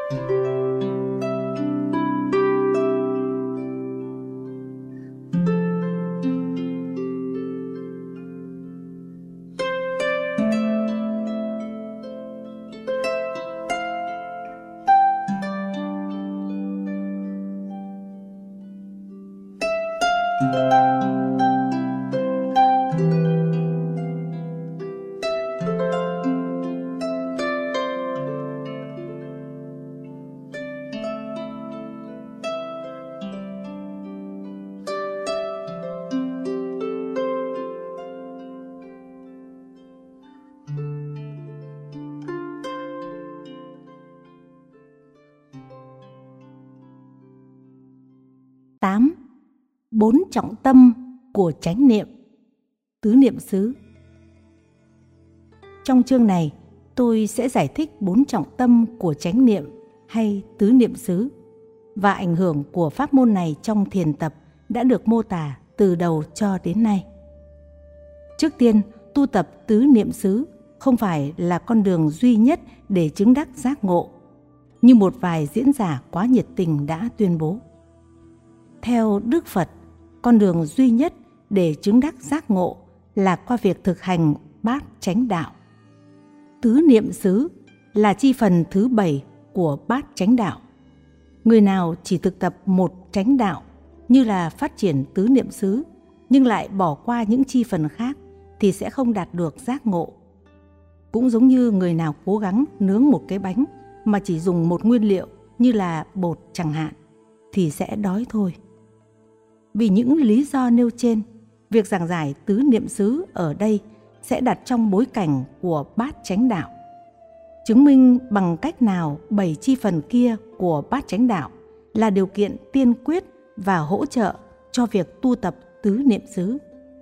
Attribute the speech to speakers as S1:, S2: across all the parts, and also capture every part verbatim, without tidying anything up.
S1: tám. Bốn trọng tâm của chánh niệm, tứ niệm xứ. Trong chương này, tôi sẽ giải thích bốn trọng tâm của chánh niệm hay tứ niệm xứ và ảnh hưởng của pháp môn này trong thiền tập đã được mô tả từ đầu cho đến nay. Trước tiên, tu tập tứ niệm xứ không phải là con đường duy nhất để chứng đắc giác ngộ, như một vài diễn giả quá nhiệt tình đã tuyên bố. Theo Đức Phật, con đường duy nhất để chứng đắc giác ngộ là qua việc thực hành bát chánh đạo. Tứ niệm xứ là chi phần thứ bảy của bát chánh đạo. Người nào chỉ thực tập một chánh đạo, như là phát triển tứ niệm xứ, nhưng lại bỏ qua những chi phần khác, thì sẽ không đạt được giác ngộ. Cũng giống như người nào cố gắng nướng một cái bánh mà chỉ dùng một nguyên liệu như là bột chẳng hạn, thì sẽ đói thôi. Vì những lý do nêu trên, việc giảng giải tứ niệm xứ ở đây sẽ đặt trong bối cảnh của bát chánh đạo, chứng minh bằng cách nào bảy chi phần kia của bát chánh đạo là điều kiện tiên quyết và hỗ trợ cho việc tu tập tứ niệm xứ.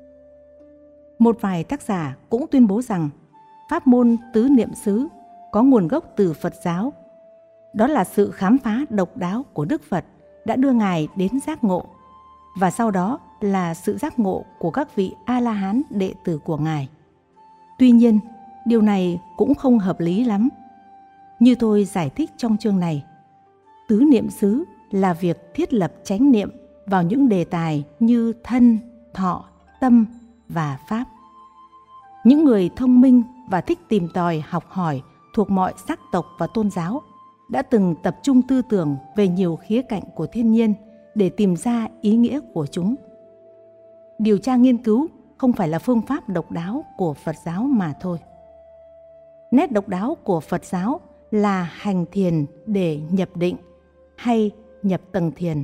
S1: Một vài tác giả cũng tuyên bố rằng pháp môn tứ niệm xứ có nguồn gốc từ Phật giáo. Đó là sự khám phá độc đáo của Đức Phật đã đưa Ngài đến giác ngộ, và sau đó là sự giác ngộ của các vị A-la-hán đệ tử của Ngài. Tuy nhiên, điều này cũng không hợp lý lắm. Như tôi giải thích trong chương này, tứ niệm xứ là việc thiết lập chánh niệm vào những đề tài như thân, thọ, tâm và pháp. Những người thông minh và thích tìm tòi học hỏi thuộc mọi sắc tộc và tôn giáo đã từng tập trung tư tưởng về nhiều khía cạnh của thiên nhiên để tìm ra ý nghĩa của chúng. Điều tra nghiên cứu không phải là phương pháp độc đáo của Phật giáo mà thôi. Nét độc đáo của Phật giáo là hành thiền để nhập định hay nhập tầng thiền.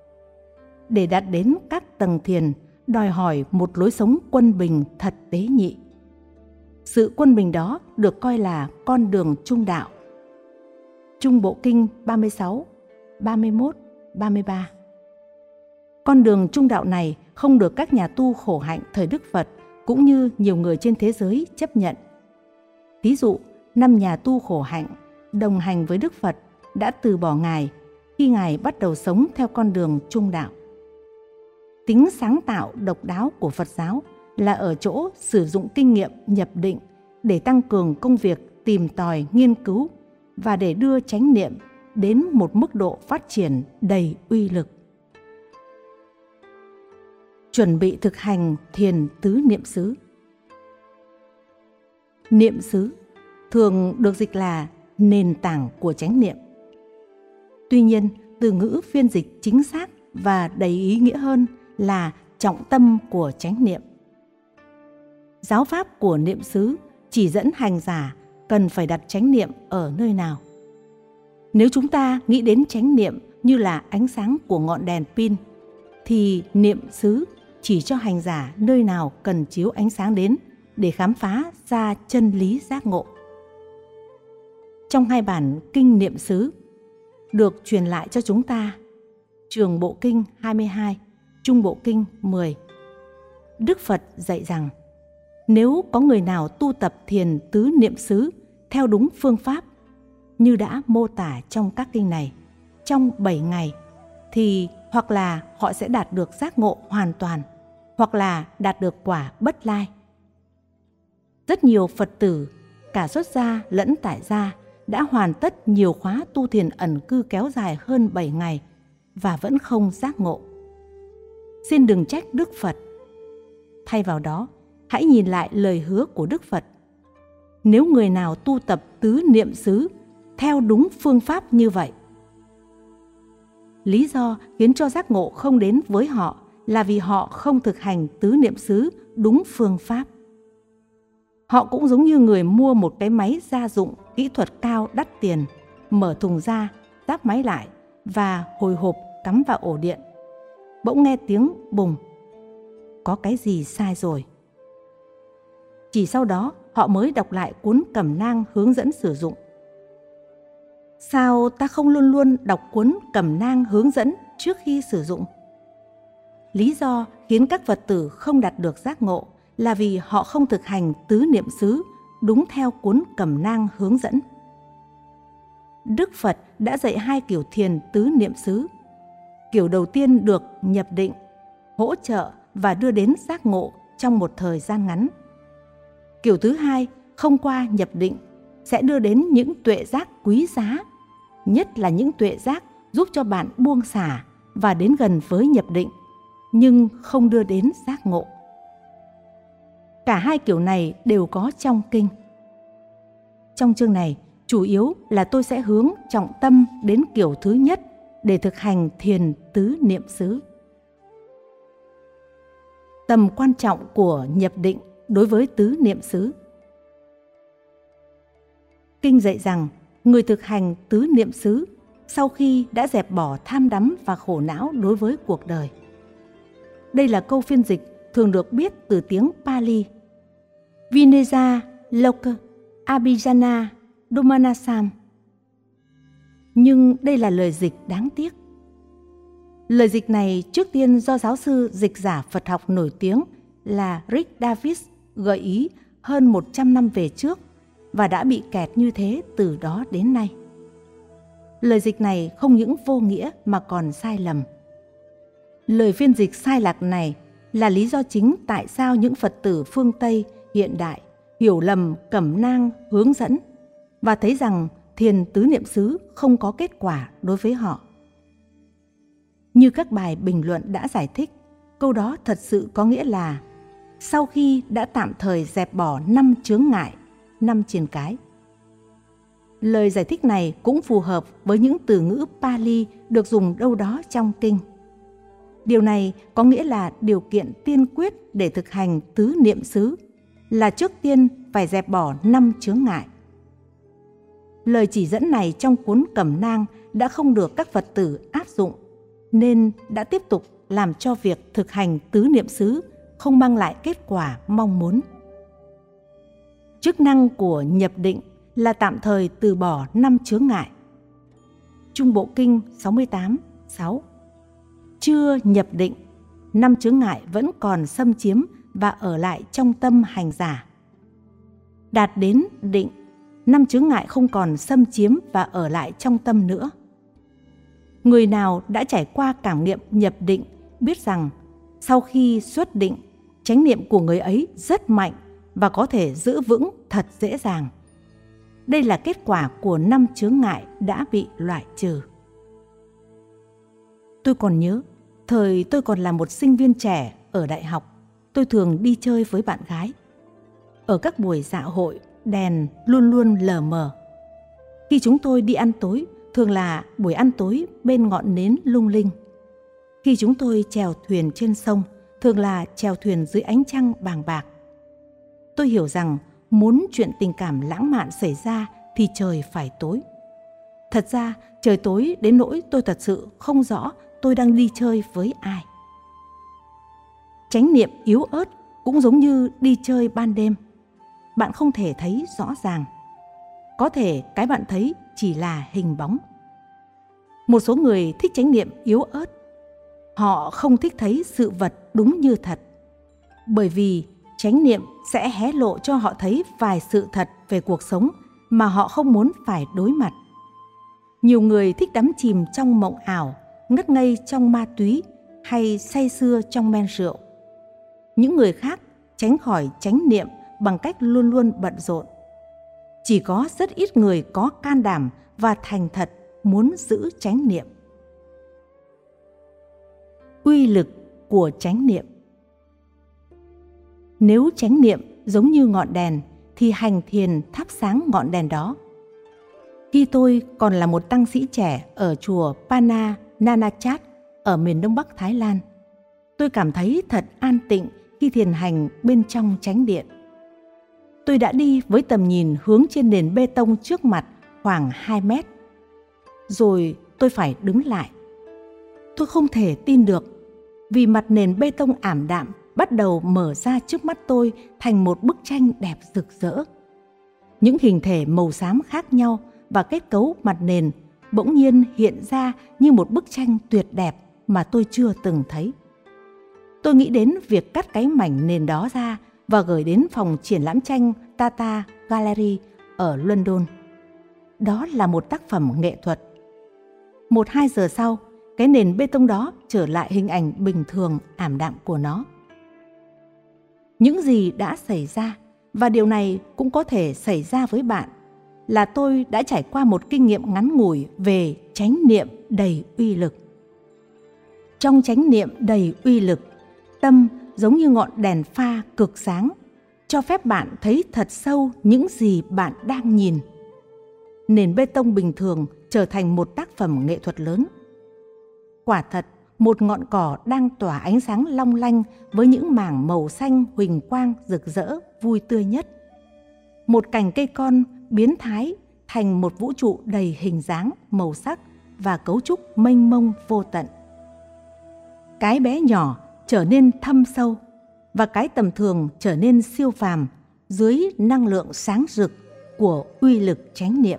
S1: Để đạt đến các tầng thiền đòi hỏi một lối sống quân bình thật tế nhị. Sự quân bình đó được coi là con đường trung đạo. Trung Bộ Kinh ba mươi sáu, ba mươi mốt, ba mươi ba. Con đường trung đạo này không được các nhà tu khổ hạnh thời Đức Phật cũng như nhiều người trên thế giới chấp nhận. Ví dụ, năm nhà tu khổ hạnh đồng hành với Đức Phật đã từ bỏ Ngài khi Ngài bắt đầu sống theo con đường trung đạo. Tính sáng tạo độc đáo của Phật giáo là ở chỗ sử dụng kinh nghiệm nhập định để tăng cường công việc tìm tòi nghiên cứu và để đưa chánh niệm đến một mức độ phát triển đầy uy lực. Chuẩn bị thực hành thiền tứ niệm xứ. Niệm xứ thường được dịch là nền tảng của chánh niệm. Tuy nhiên, từ ngữ phiên dịch chính xác và đầy ý nghĩa hơn là trọng tâm của chánh niệm. Giáo pháp của niệm xứ chỉ dẫn hành giả cần phải đặt chánh niệm ở nơi nào. Nếu chúng ta nghĩ đến chánh niệm như là ánh sáng của ngọn đèn pin, thì niệm xứ chỉ cho hành giả nơi nào cần chiếu ánh sáng đến để khám phá ra chân lý giác ngộ. Trong hai bản kinh niệm xứ được truyền lại cho chúng ta, Trường Bộ Kinh hai mươi hai, Trung Bộ Kinh mười, Đức Phật dạy rằng nếu có người nào tu tập thiền tứ niệm xứ theo đúng phương pháp như đã mô tả trong các kinh này trong bảy ngày, thì hoặc là họ sẽ đạt được giác ngộ hoàn toàn, hoặc là đạt được quả bất lai. Rất nhiều Phật tử, cả xuất gia lẫn tại gia, đã hoàn tất nhiều khóa tu thiền ẩn cư kéo dài hơn bảy ngày và vẫn không giác ngộ. Xin đừng trách Đức Phật. Thay vào đó, hãy nhìn lại lời hứa của Đức Phật. Nếu người nào tu tập tứ niệm xứ theo đúng phương pháp như vậy, lý do khiến cho giác ngộ không đến với họ là vì họ không thực hành tứ niệm xứ đúng phương pháp. Họ cũng giống như người mua một cái máy gia dụng kỹ thuật cao đắt tiền, mở thùng ra, ráp máy lại và hồi hộp cắm vào ổ điện. Bỗng nghe tiếng bùng. Có cái gì sai rồi? Chỉ sau đó họ mới đọc lại cuốn cẩm nang hướng dẫn sử dụng. Sao ta không luôn luôn đọc cuốn cẩm nang hướng dẫn trước khi sử dụng? Lý do khiến các Phật tử không đạt được giác ngộ là vì họ không thực hành tứ niệm xứ đúng theo cuốn cẩm nang hướng dẫn. Đức Phật đã dạy hai kiểu thiền tứ niệm xứ. Kiểu đầu tiên được nhập định, hỗ trợ và đưa đến giác ngộ trong một thời gian ngắn. Kiểu thứ hai không qua nhập định sẽ đưa đến những tuệ giác quý giá, nhất là những tuệ giác giúp cho bạn buông xả và đến gần với nhập định, nhưng không đưa đến giác ngộ. Cả hai kiểu này đều có trong kinh. Trong chương này, chủ yếu là tôi sẽ hướng trọng tâm đến kiểu thứ nhất để thực hành thiền tứ niệm xứ. Tầm quan trọng của nhập định đối với tứ niệm xứ. Kinh dạy rằng người thực hành tứ niệm xứ sau khi đã dẹp bỏ tham đắm và khổ não đối với cuộc đời. Đây là câu phiên dịch thường được biết từ tiếng Pali. Vineja Loka Abhijana Domanasam. Nhưng đây là lời dịch đáng tiếc. Lời dịch này trước tiên do giáo sư dịch giả Phật học nổi tiếng là Rick Davis gợi ý hơn một trăm năm về trước và đã bị kẹt như thế từ đó đến nay. Lời dịch này không những vô nghĩa mà còn sai lầm. Lời phiên dịch sai lạc này là lý do chính tại sao những Phật tử phương Tây hiện đại hiểu lầm cẩm nang hướng dẫn và thấy rằng thiền tứ niệm xứ không có kết quả đối với họ. Như các bài bình luận đã giải thích, câu đó thật sự có nghĩa là sau khi đã tạm thời dẹp bỏ năm chướng ngại, năm triền cái. Lời giải thích này cũng phù hợp với những từ ngữ Pali được dùng đâu đó trong kinh. Điều này có nghĩa là điều kiện tiên quyết để thực hành tứ niệm xứ là trước tiên phải dẹp bỏ năm chướng ngại. Lời chỉ dẫn này trong cuốn cẩm nang đã không được các Phật tử áp dụng, nên đã tiếp tục làm cho việc thực hành tứ niệm xứ không mang lại kết quả mong muốn. Chức năng của nhập định là tạm thời từ bỏ năm chướng ngại. Trung Bộ Kinh sáu mươi tám, sáu. Chưa nhập định, năm chướng ngại vẫn còn xâm chiếm và ở lại trong tâm hành giả. Đạt đến định, năm chướng ngại không còn xâm chiếm và ở lại trong tâm nữa. Người nào đã trải qua cảm nghiệm nhập định biết rằng sau khi xuất định, chánh niệm của người ấy rất mạnh và có thể giữ vững thật dễ dàng. Đây là kết quả của năm chướng ngại đã bị loại trừ. Tôi còn nhớ, thời tôi còn là một sinh viên trẻ ở đại học, tôi thường đi chơi với bạn gái. Ở các buổi dạ hội, đèn luôn luôn lờ mờ. Khi chúng tôi đi ăn tối, thường là buổi ăn tối bên ngọn nến lung linh. Khi chúng tôi chèo thuyền trên sông, thường là chèo thuyền dưới ánh trăng bàng bạc. Tôi hiểu rằng muốn chuyện tình cảm lãng mạn xảy ra thì trời phải tối. Thật ra trời tối đến nỗi tôi thật sự không rõ tôi đang đi chơi với ai. Chánh niệm yếu ớt cũng giống như đi chơi ban đêm. Bạn không thể thấy rõ ràng. Có thể cái bạn thấy chỉ là hình bóng. Một số người thích chánh niệm yếu ớt. Họ không thích thấy sự vật đúng như thật. Bởi vì chánh niệm sẽ hé lộ cho họ thấy vài sự thật về cuộc sống mà họ không muốn phải đối mặt. Nhiều người thích đắm chìm trong mộng ảo, ngất ngây trong ma túy hay say sưa trong men rượu. Những người khác tránh khỏi chánh niệm bằng cách luôn luôn bận rộn. Chỉ có rất ít người có can đảm và thành thật muốn giữ chánh niệm. Uy lực của chánh niệm. Nếu chánh niệm giống như ngọn đèn thì hành thiền thắp sáng ngọn đèn đó. Khi tôi còn là một tăng sĩ trẻ ở chùa Pana Nanachat ở miền Đông Bắc Thái Lan, tôi cảm thấy thật an tịnh khi thiền hành bên trong chánh điện. Tôi đã đi với tầm nhìn hướng trên nền bê tông trước mặt khoảng hai mét. Rồi tôi phải đứng lại. Tôi không thể tin được, vì mặt nền bê tông ảm đạm bắt đầu mở ra trước mắt tôi thành một bức tranh đẹp rực rỡ. Những hình thể màu xám khác nhau và kết cấu mặt nền bỗng nhiên hiện ra như một bức tranh tuyệt đẹp mà tôi chưa từng thấy. Tôi nghĩ đến việc cắt cái mảnh nền đó ra và gửi đến phòng triển lãm tranh Tata Gallery ở London. Đó là một tác phẩm nghệ thuật. Một hai giờ sau, cái nền bê tông đó trở lại hình ảnh bình thường ảm đạm của nó. Những gì đã xảy ra, và điều này cũng có thể xảy ra với bạn, là tôi đã trải qua một kinh nghiệm ngắn ngủi về chánh niệm đầy uy lực. Trong chánh niệm đầy uy lực, tâm giống như ngọn đèn pha cực sáng, cho phép bạn thấy thật sâu những gì bạn đang nhìn. Nền bê tông bình thường trở thành một tác phẩm nghệ thuật lớn. Quả thật, một ngọn cỏ đang tỏa ánh sáng long lanh với những mảng màu xanh huỳnh quang rực rỡ, vui tươi nhất. Một cành cây con biến thái thành một vũ trụ đầy hình dáng, màu sắc và cấu trúc mênh mông vô tận. Cái bé nhỏ trở nên thâm sâu và cái tầm thường trở nên siêu phàm dưới năng lượng sáng rực của uy lực chánh niệm.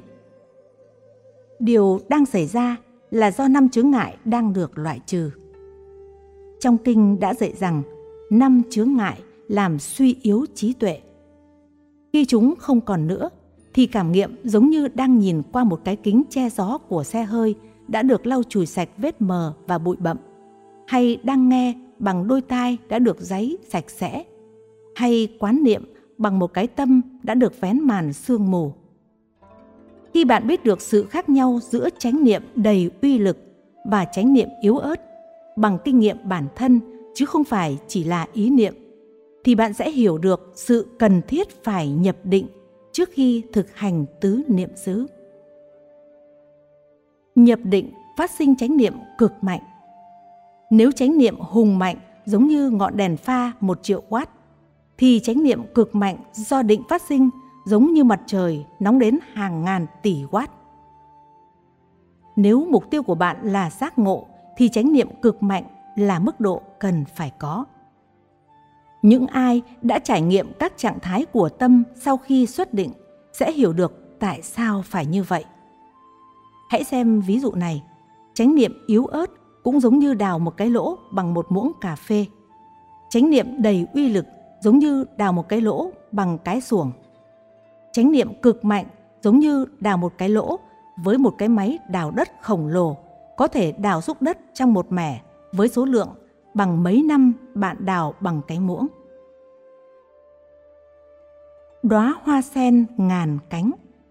S1: Điều đang xảy ra là do năm chướng ngại đang được loại trừ. Trong kinh đã dạy rằng năm chướng ngại làm suy yếu trí tuệ. Khi chúng không còn nữa, thì cảm nghiệm giống như đang nhìn qua một cái kính che gió của xe hơi đã được lau chùi sạch vết mờ và bụi bặm, hay đang nghe bằng đôi tai đã được giấy sạch sẽ, hay quán niệm bằng một cái tâm đã được vén màn sương mù. Khi bạn biết được sự khác nhau giữa chánh niệm đầy uy lực và chánh niệm yếu ớt bằng kinh nghiệm bản thân chứ không phải chỉ là ý niệm, thì bạn sẽ hiểu được sự cần thiết phải nhập định trước khi thực hành tứ niệm xứ. Nhập định phát sinh chánh niệm cực mạnh. Nếu chánh niệm hùng mạnh giống như ngọn đèn pha một triệu watt, thì chánh niệm cực mạnh do định phát sinh giống như mặt trời nóng đến hàng ngàn tỷ watt. Nếu mục tiêu của bạn là giác ngộ, thì chánh niệm cực mạnh là mức độ cần phải có. Những ai đã trải nghiệm các trạng thái của tâm sau khi xuất định sẽ hiểu được tại sao phải như vậy. Hãy xem ví dụ này. Chánh niệm yếu ớt cũng giống như đào một cái lỗ bằng một muỗng cà phê. Chánh niệm đầy uy lực giống như đào một cái lỗ bằng cái xuồng. Chánh niệm cực mạnh giống như đào một cái lỗ với một cái máy đào đất khổng lồ, có thể đào xúc đất trong một mẻ với số lượng bằng mấy năm bạn đào bằng cái muỗng. Đóa hoa sen ngàn cánh.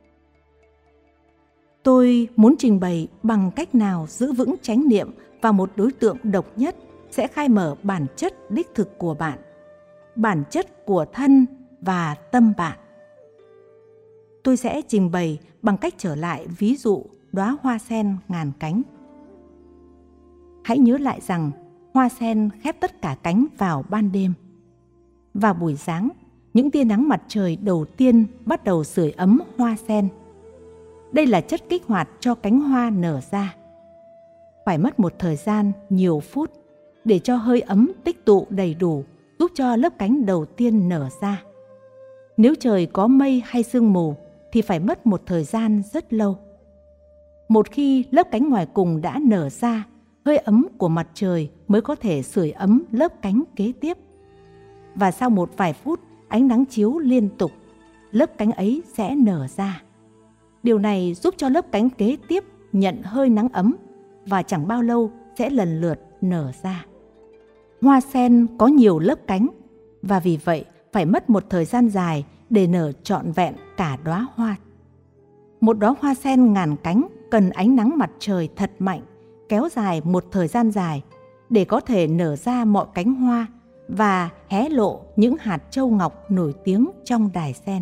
S1: Tôi muốn trình bày bằng cách nào giữ vững chánh niệm vào một đối tượng độc nhất sẽ khai mở bản chất đích thực của bạn, bản chất của thân và tâm bạn. Tôi sẽ trình bày bằng cách trở lại ví dụ đóa hoa sen ngàn cánh. Hãy nhớ lại rằng hoa sen khép tất cả cánh vào ban đêm. Vào buổi sáng, những tia nắng mặt trời đầu tiên bắt đầu sưởi ấm hoa sen. Đây là chất kích hoạt cho cánh hoa nở ra. Phải mất một thời gian nhiều phút để cho hơi ấm tích tụ đầy đủ, giúp cho lớp cánh đầu tiên nở ra. Nếu trời có mây hay sương mù thì phải mất một thời gian rất lâu. Một khi lớp cánh ngoài cùng đã nở ra, hơi ấm của mặt trời mới có thể sưởi ấm lớp cánh kế tiếp. Và sau một vài phút ánh nắng chiếu liên tục, lớp cánh ấy sẽ nở ra. Điều này giúp cho lớp cánh kế tiếp nhận hơi nắng ấm và chẳng bao lâu sẽ lần lượt nở ra. Hoa sen có nhiều lớp cánh và vì vậy phải mất một thời gian dài để nở trọn vẹn cả đóa hoa Một đóa hoa sen ngàn cánh cần ánh nắng mặt trời thật mạnh, kéo dài một thời gian dài để có thể nở ra mọi cánh hoa và hé lộ những hạt châu ngọc nổi tiếng trong đài sen.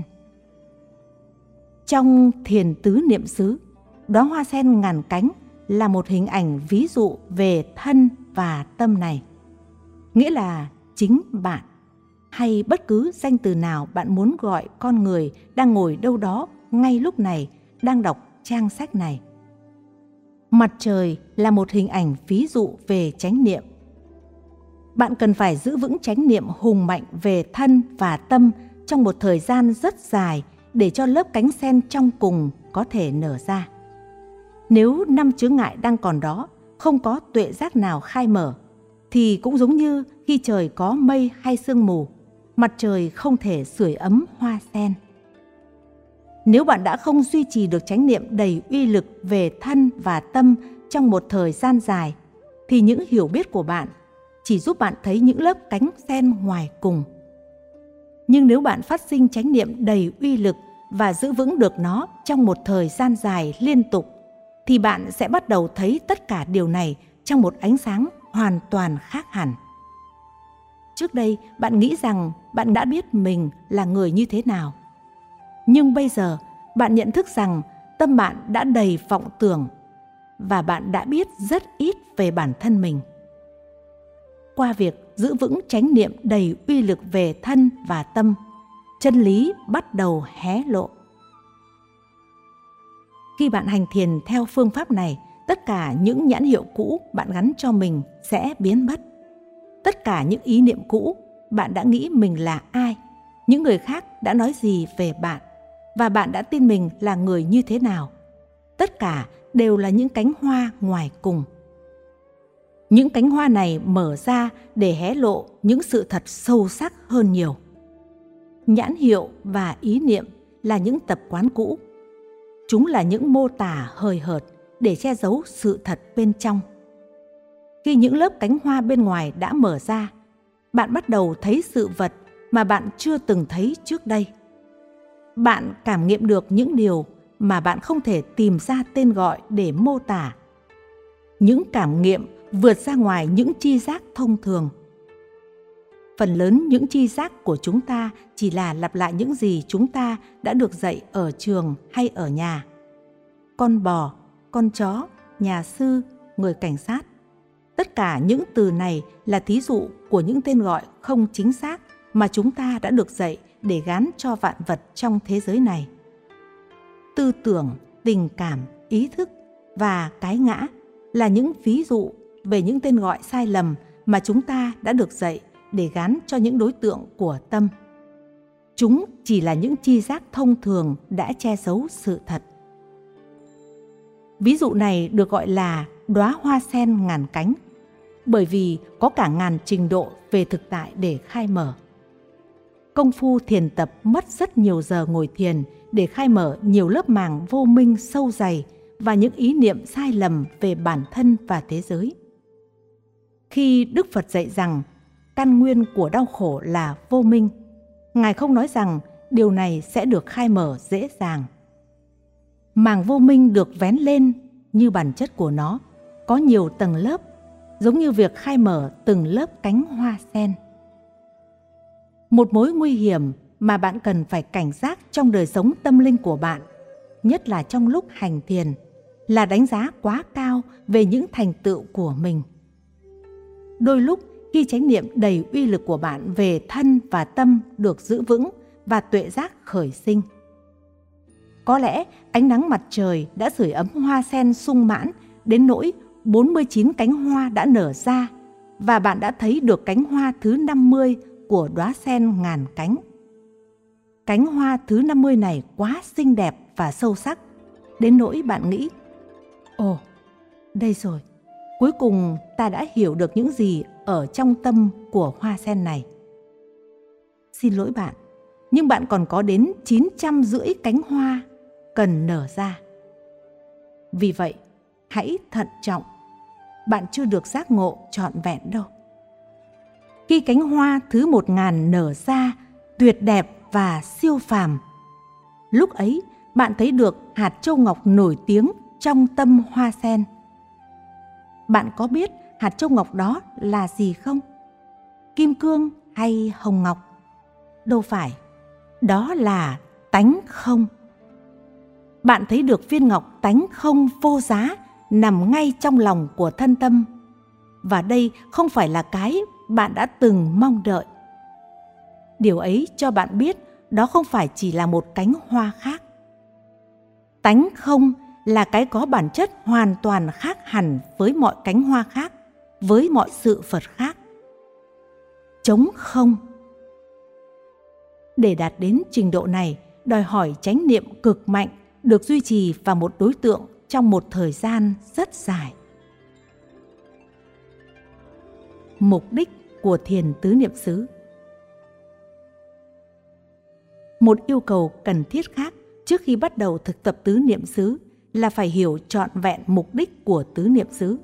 S1: Trong thiền tứ niệm xứ, đóa hoa sen ngàn cánh là một hình ảnh ví dụ về thân và tâm này. Nghĩa là chính bạn, hay bất cứ danh từ nào bạn muốn gọi con người đang ngồi đâu đó ngay lúc này, đang đọc trang sách này. Mặt trời là một hình ảnh ví dụ về chánh niệm. Bạn cần phải giữ vững chánh niệm hùng mạnh về thân và tâm trong một thời gian rất dài để cho lớp cánh sen trong cùng có thể nở ra. Nếu năm chướng ngại đang còn đó, không có tuệ giác nào khai mở, thì cũng giống như khi trời có mây hay sương mù, mặt trời không thể sưởi ấm hoa sen. Nếu bạn đã không duy trì được chánh niệm đầy uy lực về thân và tâm trong một thời gian dài, thì những hiểu biết của bạn chỉ giúp bạn thấy những lớp cánh sen ngoài cùng. Nhưng nếu bạn phát sinh chánh niệm đầy uy lực và giữ vững được nó trong một thời gian dài liên tục, thì bạn sẽ bắt đầu thấy tất cả điều này trong một ánh sáng hoàn toàn khác hẳn. Trước đây, bạn nghĩ rằng bạn đã biết mình là người như thế nào. Nhưng bây giờ, bạn nhận thức rằng tâm bạn đã đầy vọng tưởng và bạn đã biết rất ít về bản thân mình. Qua việc giữ vững chánh niệm đầy uy lực về thân và tâm, chân lý bắt đầu hé lộ. Khi bạn hành thiền theo phương pháp này, tất cả những nhãn hiệu cũ bạn gắn cho mình sẽ biến mất. Tất cả những ý niệm cũ, bạn đã nghĩ mình là ai, những người khác đã nói gì về bạn, và bạn đã tin mình là người như thế nào. Tất cả đều là những cánh hoa ngoài cùng. Những cánh hoa này mở ra để hé lộ những sự thật sâu sắc hơn nhiều. Nhãn hiệu và ý niệm là những tập quán cũ. Chúng là những mô tả hời hợt để che giấu sự thật bên trong. Khi những lớp cánh hoa bên ngoài đã mở ra, bạn bắt đầu thấy sự vật mà bạn chưa từng thấy trước đây. Bạn cảm nghiệm được những điều mà bạn không thể tìm ra tên gọi để mô tả. Những cảm nghiệm vượt ra ngoài những tri giác thông thường. Phần lớn những tri giác của chúng ta chỉ là lặp lại những gì chúng ta đã được dạy ở trường hay ở nhà. Con bò, con chó, nhà sư, người cảnh sát. Tất cả những từ này là thí dụ của những tên gọi không chính xác mà chúng ta đã được dạy để gán cho vạn vật trong thế giới này. Tư tưởng, tình cảm, ý thức và cái ngã là những ví dụ về những tên gọi sai lầm mà chúng ta đã được dạy để gán cho những đối tượng của tâm. Chúng chỉ là những tri giác thông thường đã che giấu sự thật. Ví dụ này được gọi là đóa hoa sen ngàn cánh, bởi vì có cả ngàn trình độ về thực tại để khai mở. Công phu thiền tập mất rất nhiều giờ ngồi thiền để khai mở nhiều lớp màng vô minh sâu dày và những ý niệm sai lầm về bản thân và thế giới. Khi Đức Phật dạy rằng căn nguyên của đau khổ là vô minh, Ngài không nói rằng điều này sẽ được khai mở dễ dàng. Màng vô minh được vén lên như bản chất của nó, có nhiều tầng lớp, giống như việc khai mở từng lớp cánh hoa sen. Một mối nguy hiểm mà bạn cần phải cảnh giác trong đời sống tâm linh của bạn, nhất là trong lúc hành thiền, là đánh giá quá cao về những thành tựu của mình. Đôi lúc, khi chánh niệm đầy uy lực của bạn về thân và tâm được giữ vững và tuệ giác khởi sinh, có lẽ ánh nắng mặt trời đã sưởi ấm hoa sen sung mãn đến nỗi bốn mươi chín cánh hoa đã nở ra và bạn đã thấy được cánh hoa thứ năm mươi của đóa sen ngàn cánh. Cánh hoa thứ năm mươi này quá xinh đẹp và sâu sắc, đến nỗi bạn nghĩ, ồ, đây rồi, cuối cùng ta đã hiểu được những gì ở trong tâm của hoa sen này. Xin lỗi bạn, nhưng bạn còn có đến chín trăm rưỡi cánh hoa cần nở ra. Vì vậy, hãy thận trọng, bạn chưa được giác ngộ trọn vẹn đâu. Khi cánh hoa thứ một ngàn nở ra, tuyệt đẹp và siêu phàm, lúc ấy bạn thấy được hạt châu ngọc nổi tiếng trong tâm hoa sen. Bạn có biết hạt châu ngọc đó là gì không? Kim cương hay hồng ngọc? Đâu phải, đó là tánh không. Bạn thấy được viên ngọc tánh không vô giá nằm ngay trong lòng của thân tâm. Và đây không phải là cái bạn đã từng mong đợi. Điều ấy cho bạn biết đó không phải chỉ là một cánh hoa khác. Tánh không là cái có bản chất hoàn toàn khác hẳn với mọi cánh hoa khác, với mọi sự vật khác. Trống không. Để đạt đến trình độ này, đòi hỏi chánh niệm cực mạnh được duy trì vào một đối tượng trong một thời gian rất dài. Mục đích của thiền tứ niệm xứ. Một yêu cầu cần thiết khác trước khi bắt đầu thực tập tứ niệm xứ là phải hiểu trọn vẹn mục đích của tứ niệm xứ.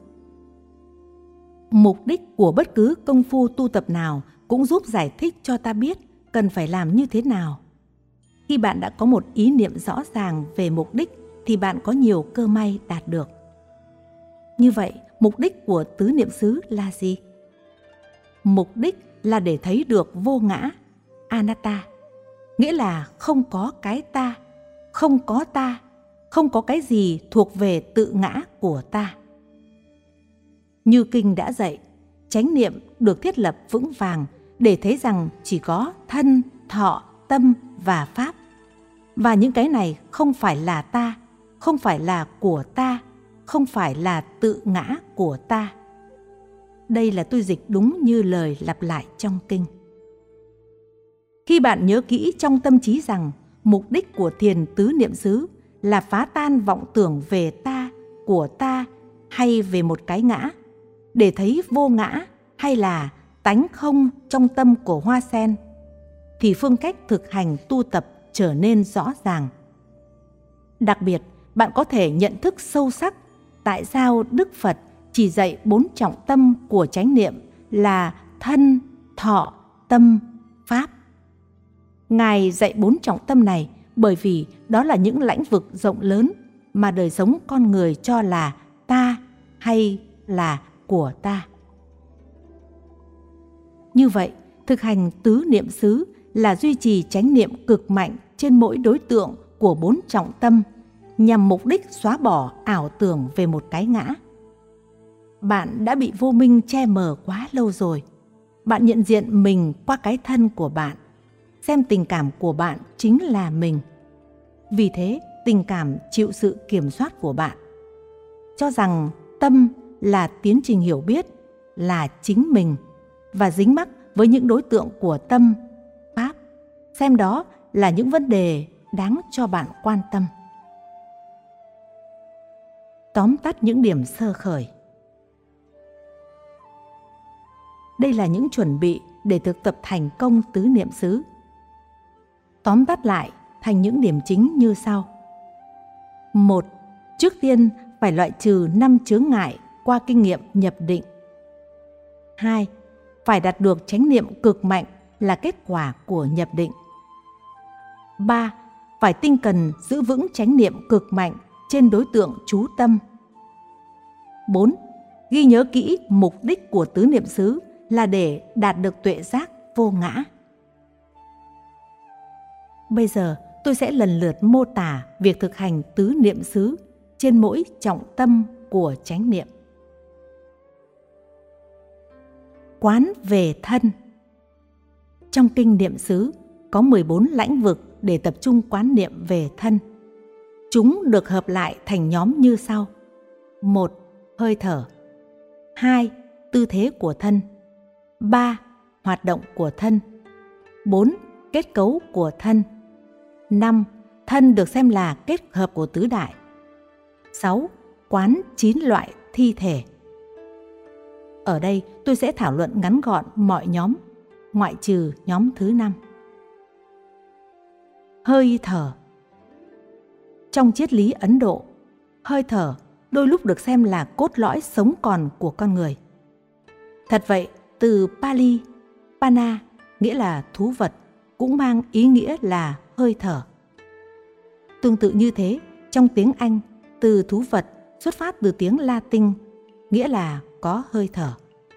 S1: Mục đích của bất cứ công phu tu tập nào cũng giúp giải thích cho ta biết cần phải làm như thế nào. Khi bạn đã có một ý niệm rõ ràng về mục đích thì bạn có nhiều cơ may đạt được. Như vậy, mục đích của tứ niệm xứ là gì? Mục đích là để thấy được vô ngã, anatta, nghĩa là không có cái ta, không có ta, không có cái gì thuộc về tự ngã của ta. Như kinh đã dạy, chánh niệm được thiết lập vững vàng để thấy rằng chỉ có thân, thọ, tâm và pháp. Và những cái này không phải là ta, không phải là của ta, không phải là tự ngã của ta. Đây là tôi dịch đúng như lời lặp lại trong kinh. Khi bạn nhớ kỹ trong tâm trí rằng mục đích của thiền tứ niệm xứ là phá tan vọng tưởng về ta, của ta hay về một cái ngã, để thấy vô ngã hay là tánh không trong tâm của hoa sen, thì phương cách thực hành tu tập trở nên rõ ràng. Đặc biệt, bạn có thể nhận thức sâu sắc tại sao Đức Phật chỉ dạy bốn trọng tâm của chánh niệm là thân, thọ, tâm, pháp. Ngài dạy bốn trọng tâm này bởi vì đó là những lãnh vực rộng lớn mà đời sống con người cho là ta hay là của ta. Như vậy, thực hành tứ niệm xứ là duy trì chánh niệm cực mạnh trên mỗi đối tượng của bốn trọng tâm nhằm mục đích xóa bỏ ảo tưởng về một cái ngã. Bạn đã bị vô minh che mờ quá lâu rồi. Bạn nhận diện mình qua cái thân của bạn, xem tình cảm của bạn chính là mình. Vì thế, tình cảm chịu sự kiểm soát của bạn. Cho rằng tâm là tiến trình hiểu biết, là chính mình, và dính mắc với những đối tượng của tâm, pháp, xem đó là những vấn đề đáng cho bạn quan tâm. Tóm tắt những điểm sơ khởi. Đây là những chuẩn bị để thực tập thành công tứ niệm xứ. Tóm tắt lại thành những điểm chính như sau. Một, trước tiên phải loại trừ năm chướng ngại qua kinh nghiệm nhập định. Hai, phải đạt được chánh niệm cực mạnh là kết quả của nhập định. Ba, phải tinh cần giữ vững chánh niệm cực mạnh trên đối tượng chú tâm. Bốn, ghi nhớ kỹ mục đích của tứ niệm xứ là để đạt được tuệ giác vô ngã. Bây giờ tôi sẽ lần lượt mô tả việc thực hành tứ niệm xứ trên mỗi trọng tâm của chánh niệm. Quán về thân. Trong kinh niệm xứ có mười bốn lãnh vực để tập trung quán niệm về thân. Chúng được hợp lại thành nhóm như sau. Một, hơi thở. Hai, tư thế của thân. Ba, hoạt động của thân. Bốn, kết cấu của thân. Năm, thân được xem là kết hợp của tứ đại. Sáu, quán chín loại thi thể. Ở đây tôi sẽ thảo luận ngắn gọn mọi nhóm, ngoại trừ nhóm thứ năm. Hơi thở. Trong triết lý Ấn Độ, hơi thở đôi lúc được xem là cốt lõi sống còn của con người. Thật vậy, từ Pali, Pana nghĩa là thú vật, cũng mang ý nghĩa là hơi thở. Tương tự như thế, trong tiếng Anh, từ thú vật xuất phát từ tiếng Latin, nghĩa là có hơi thở.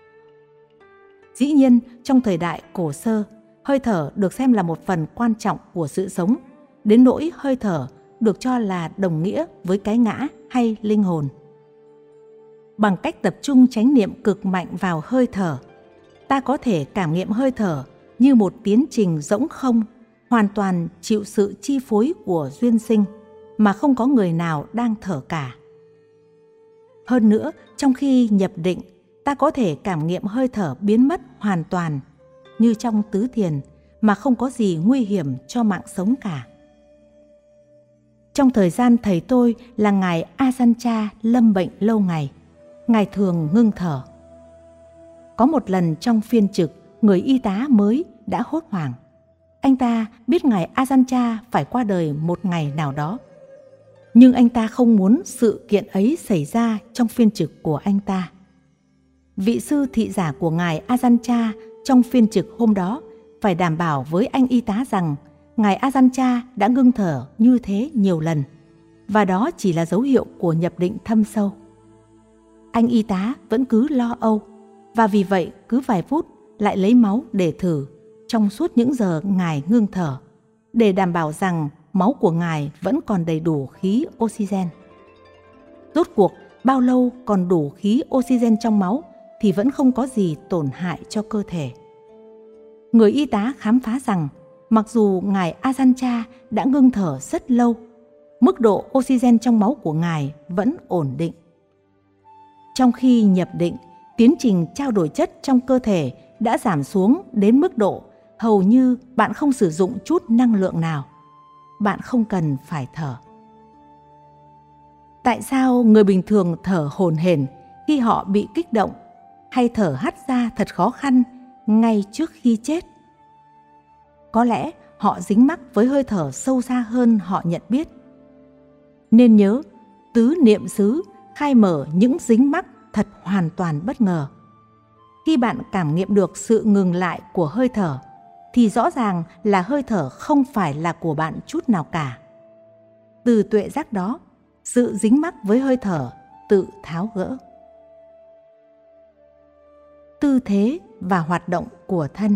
S1: Dĩ nhiên, trong thời đại cổ sơ, hơi thở được xem là một phần quan trọng của sự sống, đến nỗi hơi thở được cho là đồng nghĩa với cái ngã hay linh hồn. Bằng cách tập trung chánh niệm cực mạnh vào hơi thở, ta có thể cảm nghiệm hơi thở như một tiến trình rỗng không, hoàn toàn chịu sự chi phối của duyên sinh, mà không có người nào đang thở cả. Hơn nữa, trong khi nhập định, ta có thể cảm nghiệm hơi thở biến mất hoàn toàn, như trong tứ thiền, mà không có gì nguy hiểm cho mạng sống cả. Trong thời gian thầy tôi là Ngài Ajahn lâm bệnh lâu ngày, Ngài thường ngưng thở. Có một lần trong phiên trực, người y tá mới đã hốt hoảng. Anh ta biết Ngài Ajahn phải qua đời một ngày nào đó, nhưng anh ta không muốn sự kiện ấy xảy ra trong phiên trực của anh ta. Vị sư thị giả của Ngài Ajahn trong phiên trực hôm đó phải đảm bảo với anh y tá rằng Ngài Ajahn đã ngưng thở như thế nhiều lần, và đó chỉ là dấu hiệu của nhập định thâm sâu. Anh y tá vẫn cứ lo âu, và vì vậy cứ vài phút lại lấy máu để thử trong suốt những giờ Ngài ngưng thở, để đảm bảo rằng máu của Ngài vẫn còn đầy đủ khí oxygen. Rốt cuộc, bao lâu còn đủ khí oxygen trong máu thì vẫn không có gì tổn hại cho cơ thể. Người y tá khám phá rằng mặc dù Ngài Ajahn đã ngưng thở rất lâu, mức độ oxygen trong máu của Ngài vẫn ổn định. Trong khi nhập định, tiến trình trao đổi chất trong cơ thể đã giảm xuống đến mức độ hầu như bạn không sử dụng chút năng lượng nào. Bạn không cần phải thở. Tại sao người bình thường thở hổn hển khi họ bị kích động, hay thở hắt ra thật khó khăn ngay trước khi chết? Có lẽ họ dính mắc với hơi thở sâu xa hơn họ nhận biết. Nên nhớ, tứ niệm xứ khai mở những dính mắc thật hoàn toàn bất ngờ. Khi bạn cảm nghiệm được sự ngừng lại của hơi thở, thì rõ ràng là hơi thở không phải là của bạn chút nào cả. Từ tuệ giác đó, sự dính mắc với hơi thở tự tháo gỡ. Tư thế và hoạt động của thân.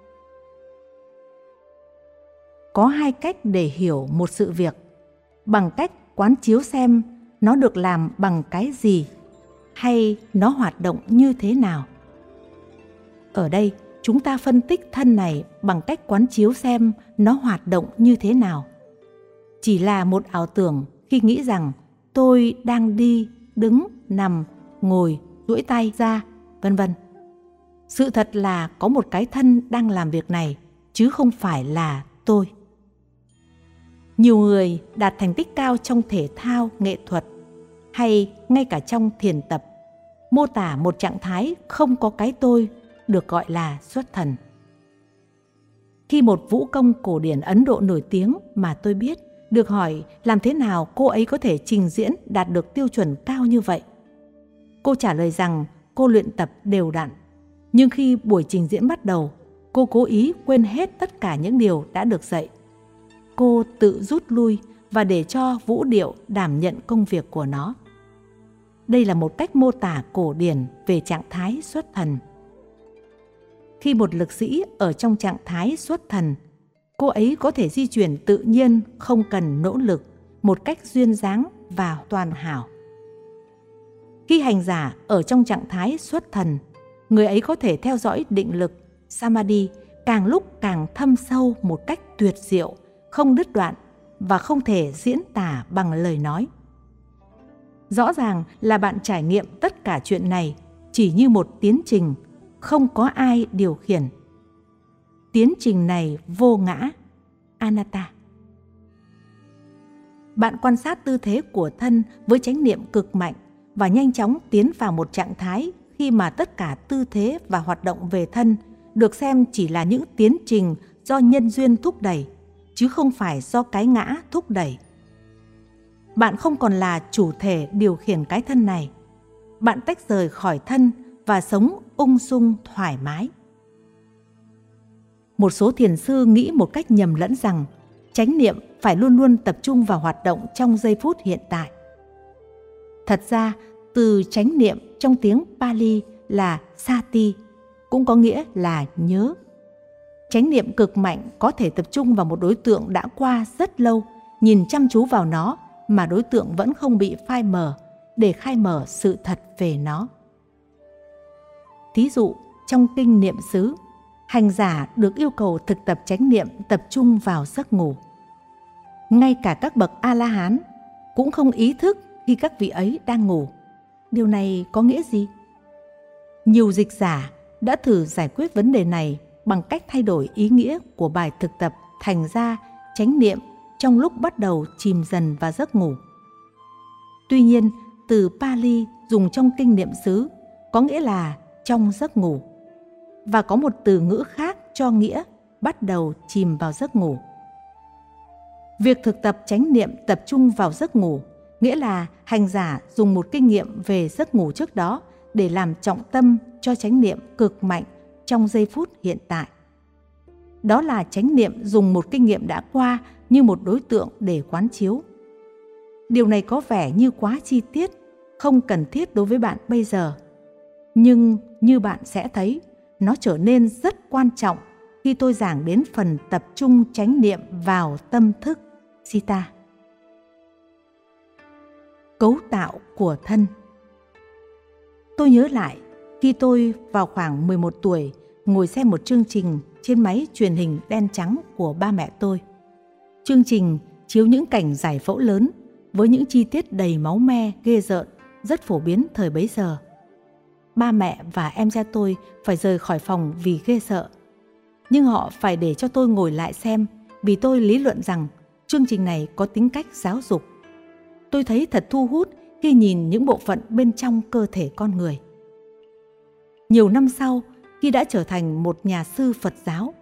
S1: Có hai cách để hiểu một sự việc, bằng cách quán chiếu xem nó được làm bằng cái gì, hay nó hoạt động như thế nào. Ở đây, chúng ta phân tích thân này bằng cách quán chiếu xem nó hoạt động như thế nào. Chỉ là một ảo tưởng khi nghĩ rằng tôi đang đi, đứng, nằm, ngồi, duỗi tay ra, vân vân. Sự thật là có một cái thân đang làm việc này, chứ không phải là tôi. Nhiều người đạt thành tích cao trong thể thao, nghệ thuật, hay ngay cả trong thiền tập, mô tả một trạng thái không có cái tôi, được gọi là xuất thần. Khi một vũ công cổ điển Ấn Độ nổi tiếng mà tôi biết được hỏi làm thế nào cô ấy có thể trình diễn đạt được tiêu chuẩn cao như vậy, cô trả lời rằng cô luyện tập đều đặn, nhưng khi buổi trình diễn bắt đầu, cô cố ý quên hết tất cả những điều đã được dạy. Cô tự rút lui và để cho vũ điệu đảm nhận công việc của nó. Đây là một cách mô tả cổ điển về trạng thái xuất thần. Khi một lực sĩ ở trong trạng thái xuất thần, cô ấy có thể di chuyển tự nhiên, không cần nỗ lực, một cách duyên dáng và hoàn hảo. Khi hành giả ở trong trạng thái xuất thần, người ấy có thể theo dõi định lực, samadhi, càng lúc càng thâm sâu một cách tuyệt diệu, không đứt đoạn và không thể diễn tả bằng lời nói. Rõ ràng là bạn trải nghiệm tất cả chuyện này chỉ như một tiến trình, không có ai điều khiển. Tiến trình này vô ngã, anatta. Bạn quan sát tư thế của thân với chánh niệm cực mạnh và nhanh chóng tiến vào một trạng thái khi mà tất cả tư thế và hoạt động về thân được xem chỉ là những tiến trình do nhân duyên thúc đẩy, chứ không phải do cái ngã thúc đẩy. Bạn không còn là chủ thể điều khiển cái thân này. Bạn tách rời khỏi thân và sống ung dung thoải mái. Một số thiền sư nghĩ một cách nhầm lẫn rằng chánh niệm phải luôn luôn tập trung vào hoạt động trong giây phút hiện tại. Thật ra, từ chánh niệm trong tiếng Pali là sati, cũng có nghĩa là nhớ. Chánh niệm cực mạnh có thể tập trung vào một đối tượng đã qua rất lâu, nhìn chăm chú vào nó mà đối tượng vẫn không bị phai mờ, để khai mở sự thật về nó. Thí dụ, trong kinh niệm xứ, hành giả được yêu cầu thực tập chánh niệm tập trung vào giấc ngủ. Ngay cả các bậc A-la-hán cũng không ý thức khi các vị ấy đang ngủ. Điều này có nghĩa gì? Nhiều dịch giả đã thử giải quyết vấn đề này bằng cách thay đổi ý nghĩa của bài thực tập thành ra chánh niệm trong lúc bắt đầu chìm dần vào giấc ngủ. Tuy nhiên, từ Pali dùng trong kinh niệm xứ có nghĩa là trong giấc ngủ, và có một từ ngữ khác cho nghĩa bắt đầu chìm vào giấc ngủ. Việc thực tập chánh niệm tập trung vào giấc ngủ nghĩa là hành giả dùng một kinh nghiệm về giấc ngủ trước đó để làm trọng tâm cho chánh niệm cực mạnh trong giây phút hiện tại. Đó là chánh niệm dùng một kinh nghiệm đã qua như một đối tượng để quán chiếu. Điều này có vẻ như quá chi tiết, không cần thiết đối với bạn bây giờ. Nhưng như bạn sẽ thấy, nó trở nên rất quan trọng khi tôi giảng đến phần tập trung chánh niệm vào tâm thức, Sita. Cấu tạo của thân. Tôi nhớ lại khi tôi vào khoảng mười một tuổi ngồi xem một chương trình trên máy truyền hình đen trắng của ba mẹ tôi. Chương trình chiếu những cảnh giải phẫu lớn với những chi tiết đầy máu me ghê rợn, rất phổ biến thời bấy giờ. Ba mẹ và em trai tôi phải rời khỏi phòng vì ghê sợ. Nhưng họ phải để cho tôi ngồi lại xem vì tôi lý luận rằng chương trình này có tính cách giáo dục. Tôi thấy thật thu hút khi nhìn những bộ phận bên trong cơ thể con người. Nhiều năm sau, khi đã trở thành một nhà sư Phật giáo,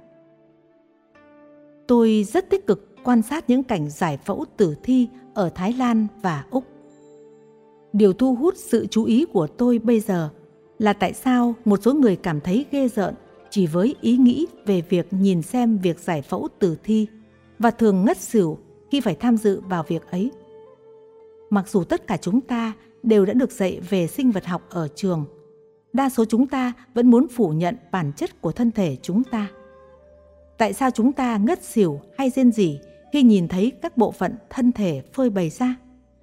S1: tôi rất tích cực quan sát những cảnh giải phẫu tử thi ở Thái Lan và Úc. Điều thu hút sự chú ý của tôi bây giờ là tại sao một số người cảm thấy ghê rợn chỉ với ý nghĩ về việc nhìn xem việc giải phẫu tử thi và thường ngất xỉu khi phải tham dự vào việc ấy. Mặc dù tất cả chúng ta đều đã được dạy về sinh vật học ở trường, đa số chúng ta vẫn muốn phủ nhận bản chất của thân thể chúng ta. Tại sao chúng ta ngất xỉu hay rên rỉ khi nhìn thấy các bộ phận thân thể phơi bày ra?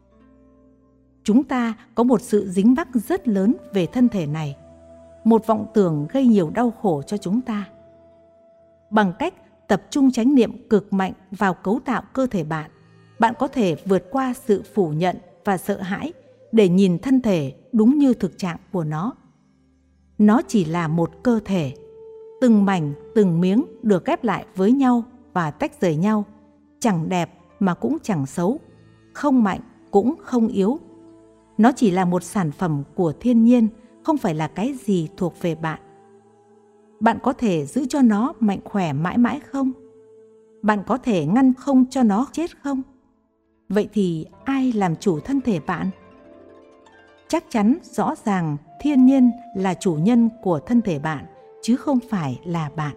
S1: Chúng ta có một sự dính mắc rất lớn về thân thể này, một vọng tưởng gây nhiều đau khổ cho chúng ta. Bằng cách tập trung chánh niệm cực mạnh vào cấu tạo cơ thể bạn, bạn có thể vượt qua sự phủ nhận và sợ hãi để nhìn thân thể đúng như thực trạng của nó. Nó chỉ là một cơ thể, từng mảnh, từng miếng được ghép lại với nhau và tách rời nhau, chẳng đẹp mà cũng chẳng xấu, không mạnh cũng không yếu. Nó chỉ là một sản phẩm của thiên nhiên, không phải là cái gì thuộc về bạn. Bạn có thể giữ cho nó mạnh khỏe mãi mãi không? Bạn có thể ngăn không cho nó chết không? Vậy thì ai làm chủ thân thể bạn? Chắc chắn rõ ràng thiên nhiên là chủ nhân của thân thể bạn, chứ không phải là bạn.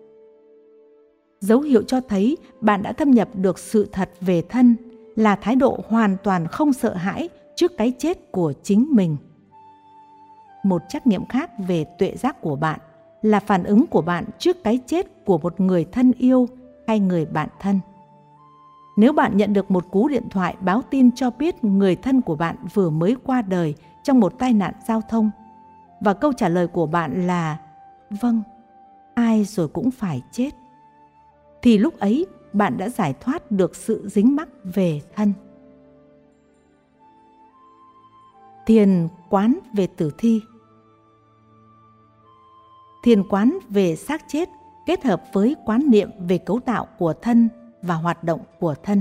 S1: Dấu hiệu cho thấy bạn đã thâm nhập được sự thật về thân là thái độ hoàn toàn không sợ hãi trước cái chết của chính mình. Một trắc nghiệm khác về tuệ giác của bạn là phản ứng của bạn trước cái chết của một người thân yêu hay người bạn thân. Nếu bạn nhận được một cú điện thoại báo tin cho biết người thân của bạn vừa mới qua đời trong một tai nạn giao thông, và câu trả lời của bạn là vâng, ai rồi cũng phải chết, thì lúc ấy bạn đã giải thoát được sự dính mắc về thân. Thiền quán về tử thi. Thiền quán về xác chết kết hợp với quán niệm về cấu tạo của thân và hoạt động của thân.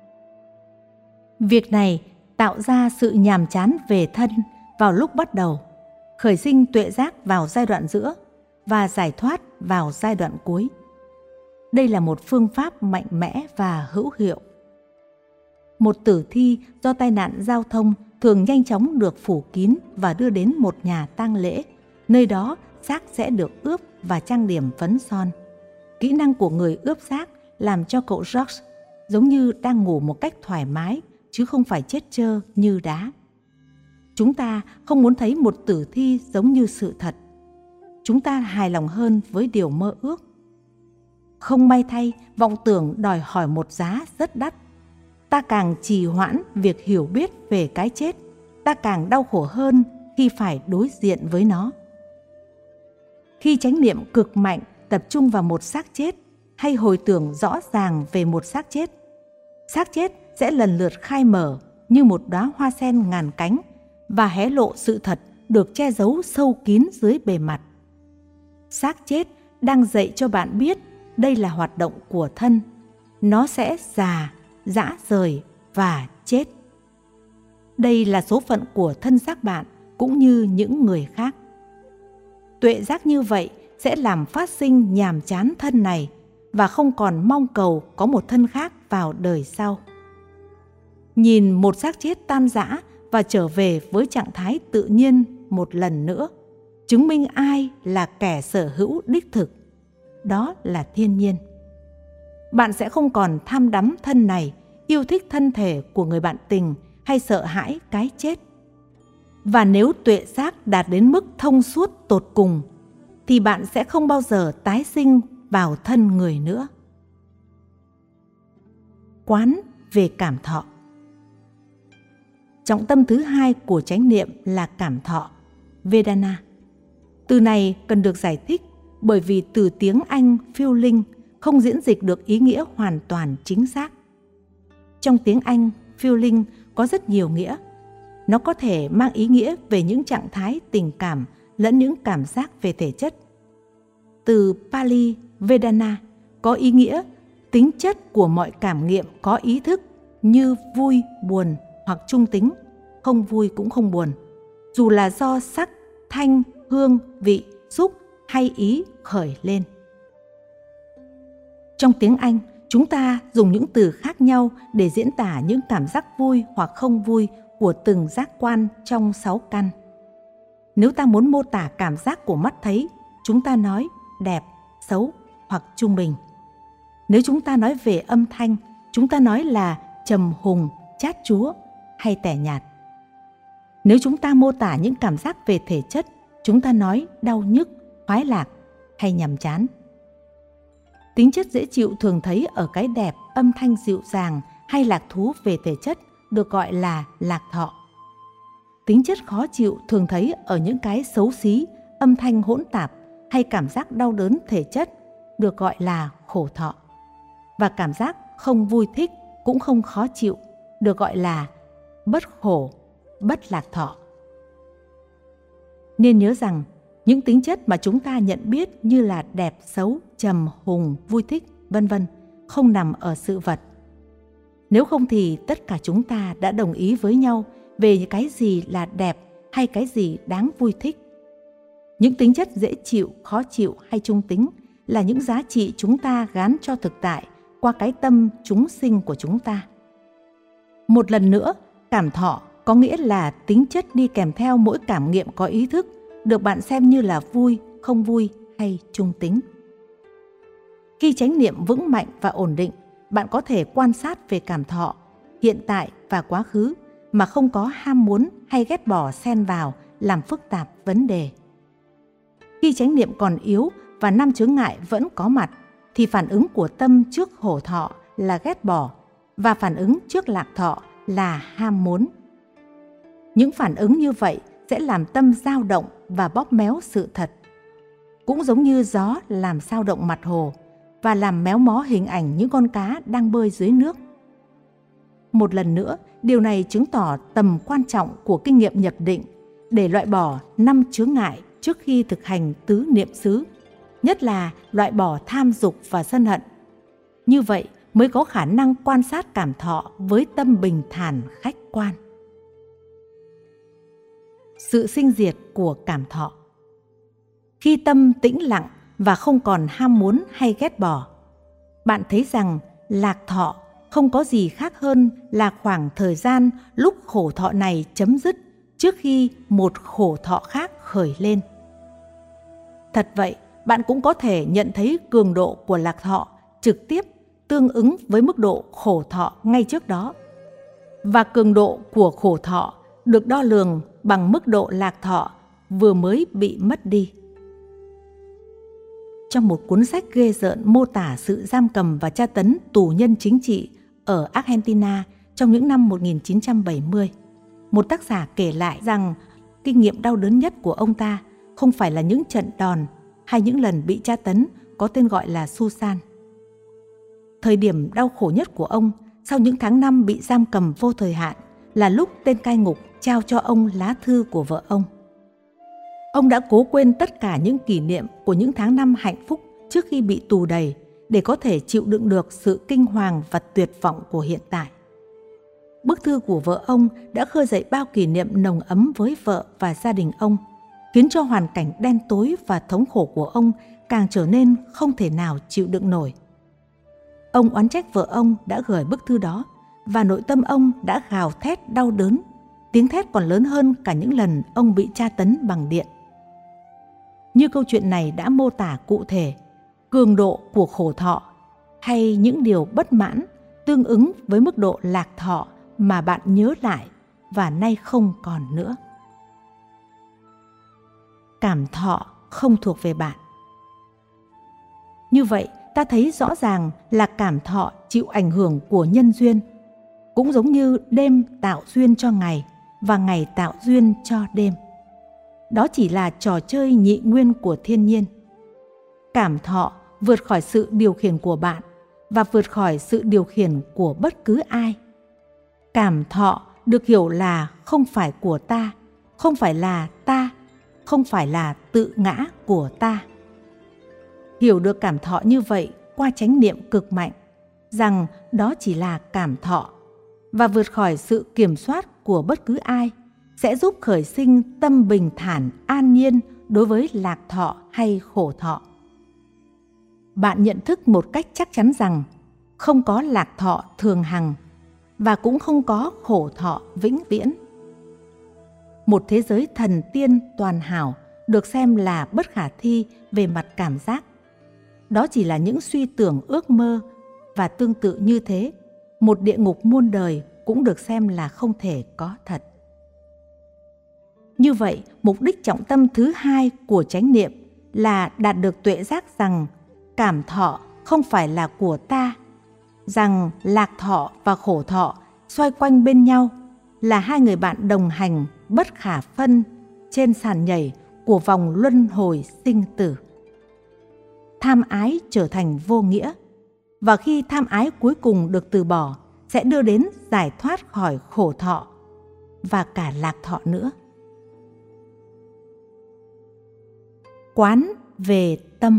S1: Việc này tạo ra sự nhàm chán về thân vào lúc bắt đầu, khởi sinh tuệ giác vào giai đoạn giữa và giải thoát vào giai đoạn cuối. Đây là một phương pháp mạnh mẽ và hữu hiệu. Một tử thi do tai nạn giao thông thường nhanh chóng được phủ kín và đưa đến một nhà tang lễ, nơi đó xác sẽ được ướp và trang điểm phấn son. Kỹ năng của người ướp xác làm cho cậu George giống như đang ngủ một cách thoải mái, chứ không phải chết trơ như đá. Chúng ta không muốn thấy một tử thi giống như sự thật. Chúng ta hài lòng hơn với điều mơ ước. Không may thay, vọng tưởng đòi hỏi một giá rất đắt. Ta càng trì hoãn việc hiểu biết về cái chết, ta càng đau khổ hơn khi phải đối diện với nó. Khi chánh niệm cực mạnh tập trung vào một xác chết, hay hồi tưởng rõ ràng về một xác chết, xác chết sẽ lần lượt khai mở như một đóa hoa sen ngàn cánh và hé lộ sự thật được che giấu sâu kín dưới bề mặt. Xác chết đang dạy cho bạn biết đây là hoạt động của thân. Nó sẽ già, rã rời và chết. Đây là số phận của thân xác bạn cũng như những người khác. Tuệ giác như vậy sẽ làm phát sinh nhàm chán thân này và không còn mong cầu có một thân khác vào đời sau. Nhìn một xác chết tan rã và trở về với trạng thái tự nhiên một lần nữa, chứng minh ai là kẻ sở hữu đích thực. Đó là thiên nhiên. Bạn sẽ không còn tham đắm thân này, yêu thích thân thể của người bạn tình hay sợ hãi cái chết. Và nếu tuệ giác đạt đến mức thông suốt tột cùng, thì bạn sẽ không bao giờ tái sinh vào thân người nữa. Quán về cảm thọ. Trọng tâm thứ hai của chánh niệm là cảm thọ, Vedana. Từ này cần được giải thích bởi vì từ tiếng Anh feeling không diễn dịch được ý nghĩa hoàn toàn chính xác. Trong tiếng Anh, feeling có rất nhiều nghĩa. Nó có thể mang ý nghĩa về những trạng thái tình cảm lẫn những cảm giác về thể chất. Từ Pali Vedana có ý nghĩa tính chất của mọi cảm nghiệm có ý thức như vui, buồn hoặc trung tính, không vui cũng không buồn, dù là do sắc, thanh, hương, vị, xúc hay ý khởi lên. Trong tiếng Anh, chúng ta dùng những từ khác nhau để diễn tả những cảm giác vui hoặc không vui của từng giác quan trong sáu căn. Nếu ta muốn mô tả cảm giác của mắt thấy, chúng ta nói đẹp, xấu hoặc trung bình. Nếu chúng ta nói về âm thanh, chúng ta nói là trầm hùng, chát chúa hay tẻ nhạt. Nếu chúng ta mô tả những cảm giác về thể chất, chúng ta nói đau nhức, khoái lạc hay nhàm chán. Tính chất dễ chịu thường thấy ở cái đẹp, âm thanh dịu dàng hay lạc thú về thể chất được gọi là lạc thọ. Tính chất khó chịu thường thấy ở những cái xấu xí, âm thanh hỗn tạp hay cảm giác đau đớn thể chất được gọi là khổ thọ. Và cảm giác không vui thích cũng không khó chịu được gọi là bất khổ, bất lạc thọ. Nên nhớ rằng những tính chất mà chúng ta nhận biết như là đẹp, xấu, trầm, hùng, vui thích, vân vân không nằm ở sự vật. Nếu không thì tất cả chúng ta đã đồng ý với nhau về cái gì là đẹp hay cái gì đáng vui thích. Những tính chất dễ chịu, khó chịu hay trung tính là những giá trị chúng ta gán cho thực tại qua cái tâm chúng sinh của chúng ta. Một lần nữa, cảm thọ có nghĩa là tính chất đi kèm theo mỗi cảm nghiệm có ý thức, được bạn xem như là vui, không vui hay trung tính. Khi chánh niệm vững mạnh và ổn định, bạn có thể quan sát về cảm thọ, hiện tại và quá khứ mà không có ham muốn hay ghét bỏ xen vào làm phức tạp vấn đề. Khi chánh niệm còn yếu và năm chướng ngại vẫn có mặt, thì phản ứng của tâm trước hổ thọ là ghét bỏ và phản ứng trước lạc thọ là ham muốn. Những phản ứng như vậy sẽ làm tâm dao động và bóp méo sự thật. Cũng giống như gió làm dao động mặt hồ và làm méo mó hình ảnh những con cá đang bơi dưới nước. Một lần nữa, điều này chứng tỏ tầm quan trọng của kinh nghiệm nhập định để loại bỏ năm chướng ngại trước khi thực hành tứ niệm xứ, nhất là loại bỏ tham dục và sân hận. Như vậy mới có khả năng quan sát cảm thọ với tâm bình thản khách quan. Sự sinh diệt của cảm thọ. Khi tâm tĩnh lặng và không còn ham muốn hay ghét bỏ, bạn thấy rằng lạc thọ không có gì khác hơn là khoảng thời gian lúc khổ thọ này chấm dứt trước khi một khổ thọ khác khởi lên. Thật vậy, bạn cũng có thể nhận thấy cường độ của lạc thọ trực tiếp tương ứng với mức độ khổ thọ ngay trước đó. Và cường độ của khổ thọ được đo lường bằng mức độ lạc thọ vừa mới bị mất đi. Trong một cuốn sách ghê rợn mô tả sự giam cầm và tra tấn tù nhân chính trị ở Argentina trong những năm một nghìn chín trăm bảy mươi, một tác giả kể lại rằng kinh nghiệm đau đớn nhất của ông ta không phải là những trận đòn hay những lần bị tra tấn có tên gọi là Susan. Thời điểm đau khổ nhất của ông sau những tháng năm bị giam cầm vô thời hạn là lúc tên cai ngục trao cho ông lá thư của vợ ông. Ông đã cố quên tất cả những kỷ niệm của những tháng năm hạnh phúc trước khi bị tù đầy để có thể chịu đựng được sự kinh hoàng và tuyệt vọng của hiện tại. Bức thư của vợ ông đã khơi dậy bao kỷ niệm nồng ấm với vợ và gia đình ông, khiến cho hoàn cảnh đen tối và thống khổ của ông càng trở nên không thể nào chịu đựng nổi. Ông oán trách vợ ông đã gửi bức thư đó, và nội tâm ông đã gào thét đau đớn, tiếng thét còn lớn hơn cả những lần ông bị tra tấn bằng điện. Như câu chuyện này đã mô tả cụ thể, cường độ của khổ thọ hay những điều bất mãn tương ứng với mức độ lạc thọ mà bạn nhớ lại và nay không còn nữa. Cảm thọ không thuộc về bạn. Như vậy, ta thấy rõ ràng là cảm thọ chịu ảnh hưởng của nhân duyên, cũng giống như đêm tạo duyên cho ngày và ngày tạo duyên cho đêm. Đó chỉ là trò chơi nhị nguyên của thiên nhiên. Cảm thọ vượt khỏi sự điều khiển của bạn và vượt khỏi sự điều khiển của bất cứ ai. Cảm thọ được hiểu là không phải của ta, không phải là ta, không phải là tự ngã của ta. Hiểu được cảm thọ như vậy qua chánh niệm cực mạnh, rằng đó chỉ là cảm thọ, và vượt khỏi sự kiểm soát của bất cứ ai, sẽ giúp khởi sinh tâm bình thản an nhiên đối với lạc thọ hay khổ thọ. Bạn nhận thức một cách chắc chắn rằng không có lạc thọ thường hằng và cũng không có khổ thọ vĩnh viễn. Một thế giới thần tiên toàn hảo được xem là bất khả thi về mặt cảm giác. Đó chỉ là những suy tưởng ước mơ, và tương tự như thế, một địa ngục muôn đời cũng được xem là không thể có thật. Như vậy, mục đích trọng tâm thứ hai của chánh niệm là đạt được tuệ giác rằng cảm thọ không phải là của ta, rằng lạc thọ và khổ thọ xoay quanh bên nhau, là hai người bạn đồng hành bất khả phân trên sàn nhảy của vòng luân hồi sinh tử. Tham ái trở thành vô nghĩa, và khi tham ái cuối cùng được từ bỏ, sẽ đưa đến giải thoát khỏi khổ thọ và cả lạc thọ nữa. Quán về tâm.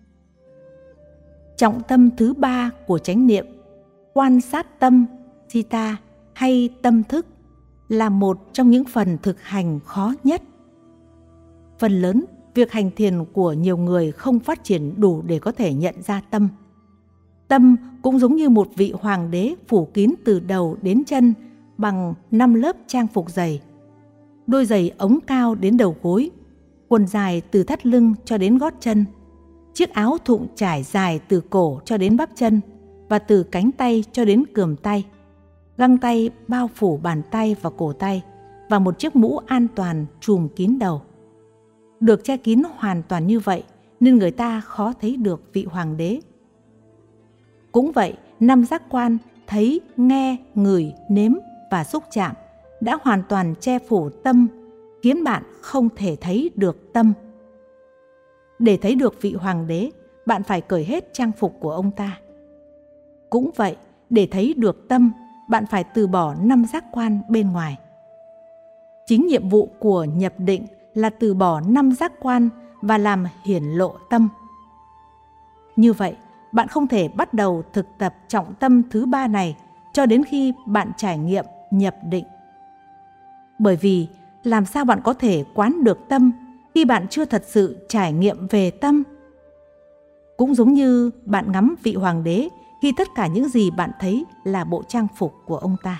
S1: Trọng tâm thứ ba của chánh niệm, quan sát tâm, citta hay tâm thức, là một trong những phần thực hành khó nhất. Phần lớn, việc hành thiền của nhiều người không phát triển đủ để có thể nhận ra tâm. Tâm cũng giống như một vị hoàng đế phủ kín từ đầu đến chân bằng năm lớp trang phục dày. Đôi giày ống cao đến đầu gối, quần dài từ thắt lưng cho đến gót chân, chiếc áo thụng trải dài từ cổ cho đến bắp chân và từ cánh tay cho đến cườm tay, găng tay bao phủ bàn tay và cổ tay, và một chiếc mũ an toàn trùm kín đầu. Được che kín hoàn toàn như vậy nên người ta khó thấy được vị hoàng đế. Cũng vậy, năm giác quan thấy, nghe, ngửi, nếm và xúc chạm đã hoàn toàn che phủ tâm, khiến bạn không thể thấy được tâm. Để thấy được vị hoàng đế, bạn phải cởi hết trang phục của ông ta. Cũng vậy, để thấy được tâm, bạn phải từ bỏ năm giác quan bên ngoài. Chính nhiệm vụ của nhập định là từ bỏ năm giác quan và làm hiển lộ tâm. Như vậy, bạn không thể bắt đầu thực tập trọng tâm thứ ba này cho đến khi bạn trải nghiệm nhập định. Bởi vì làm sao bạn có thể quán được tâm khi bạn chưa thật sự trải nghiệm về tâm? Cũng giống như bạn ngắm vị hoàng đế khi tất cả những gì bạn thấy là bộ trang phục của ông ta.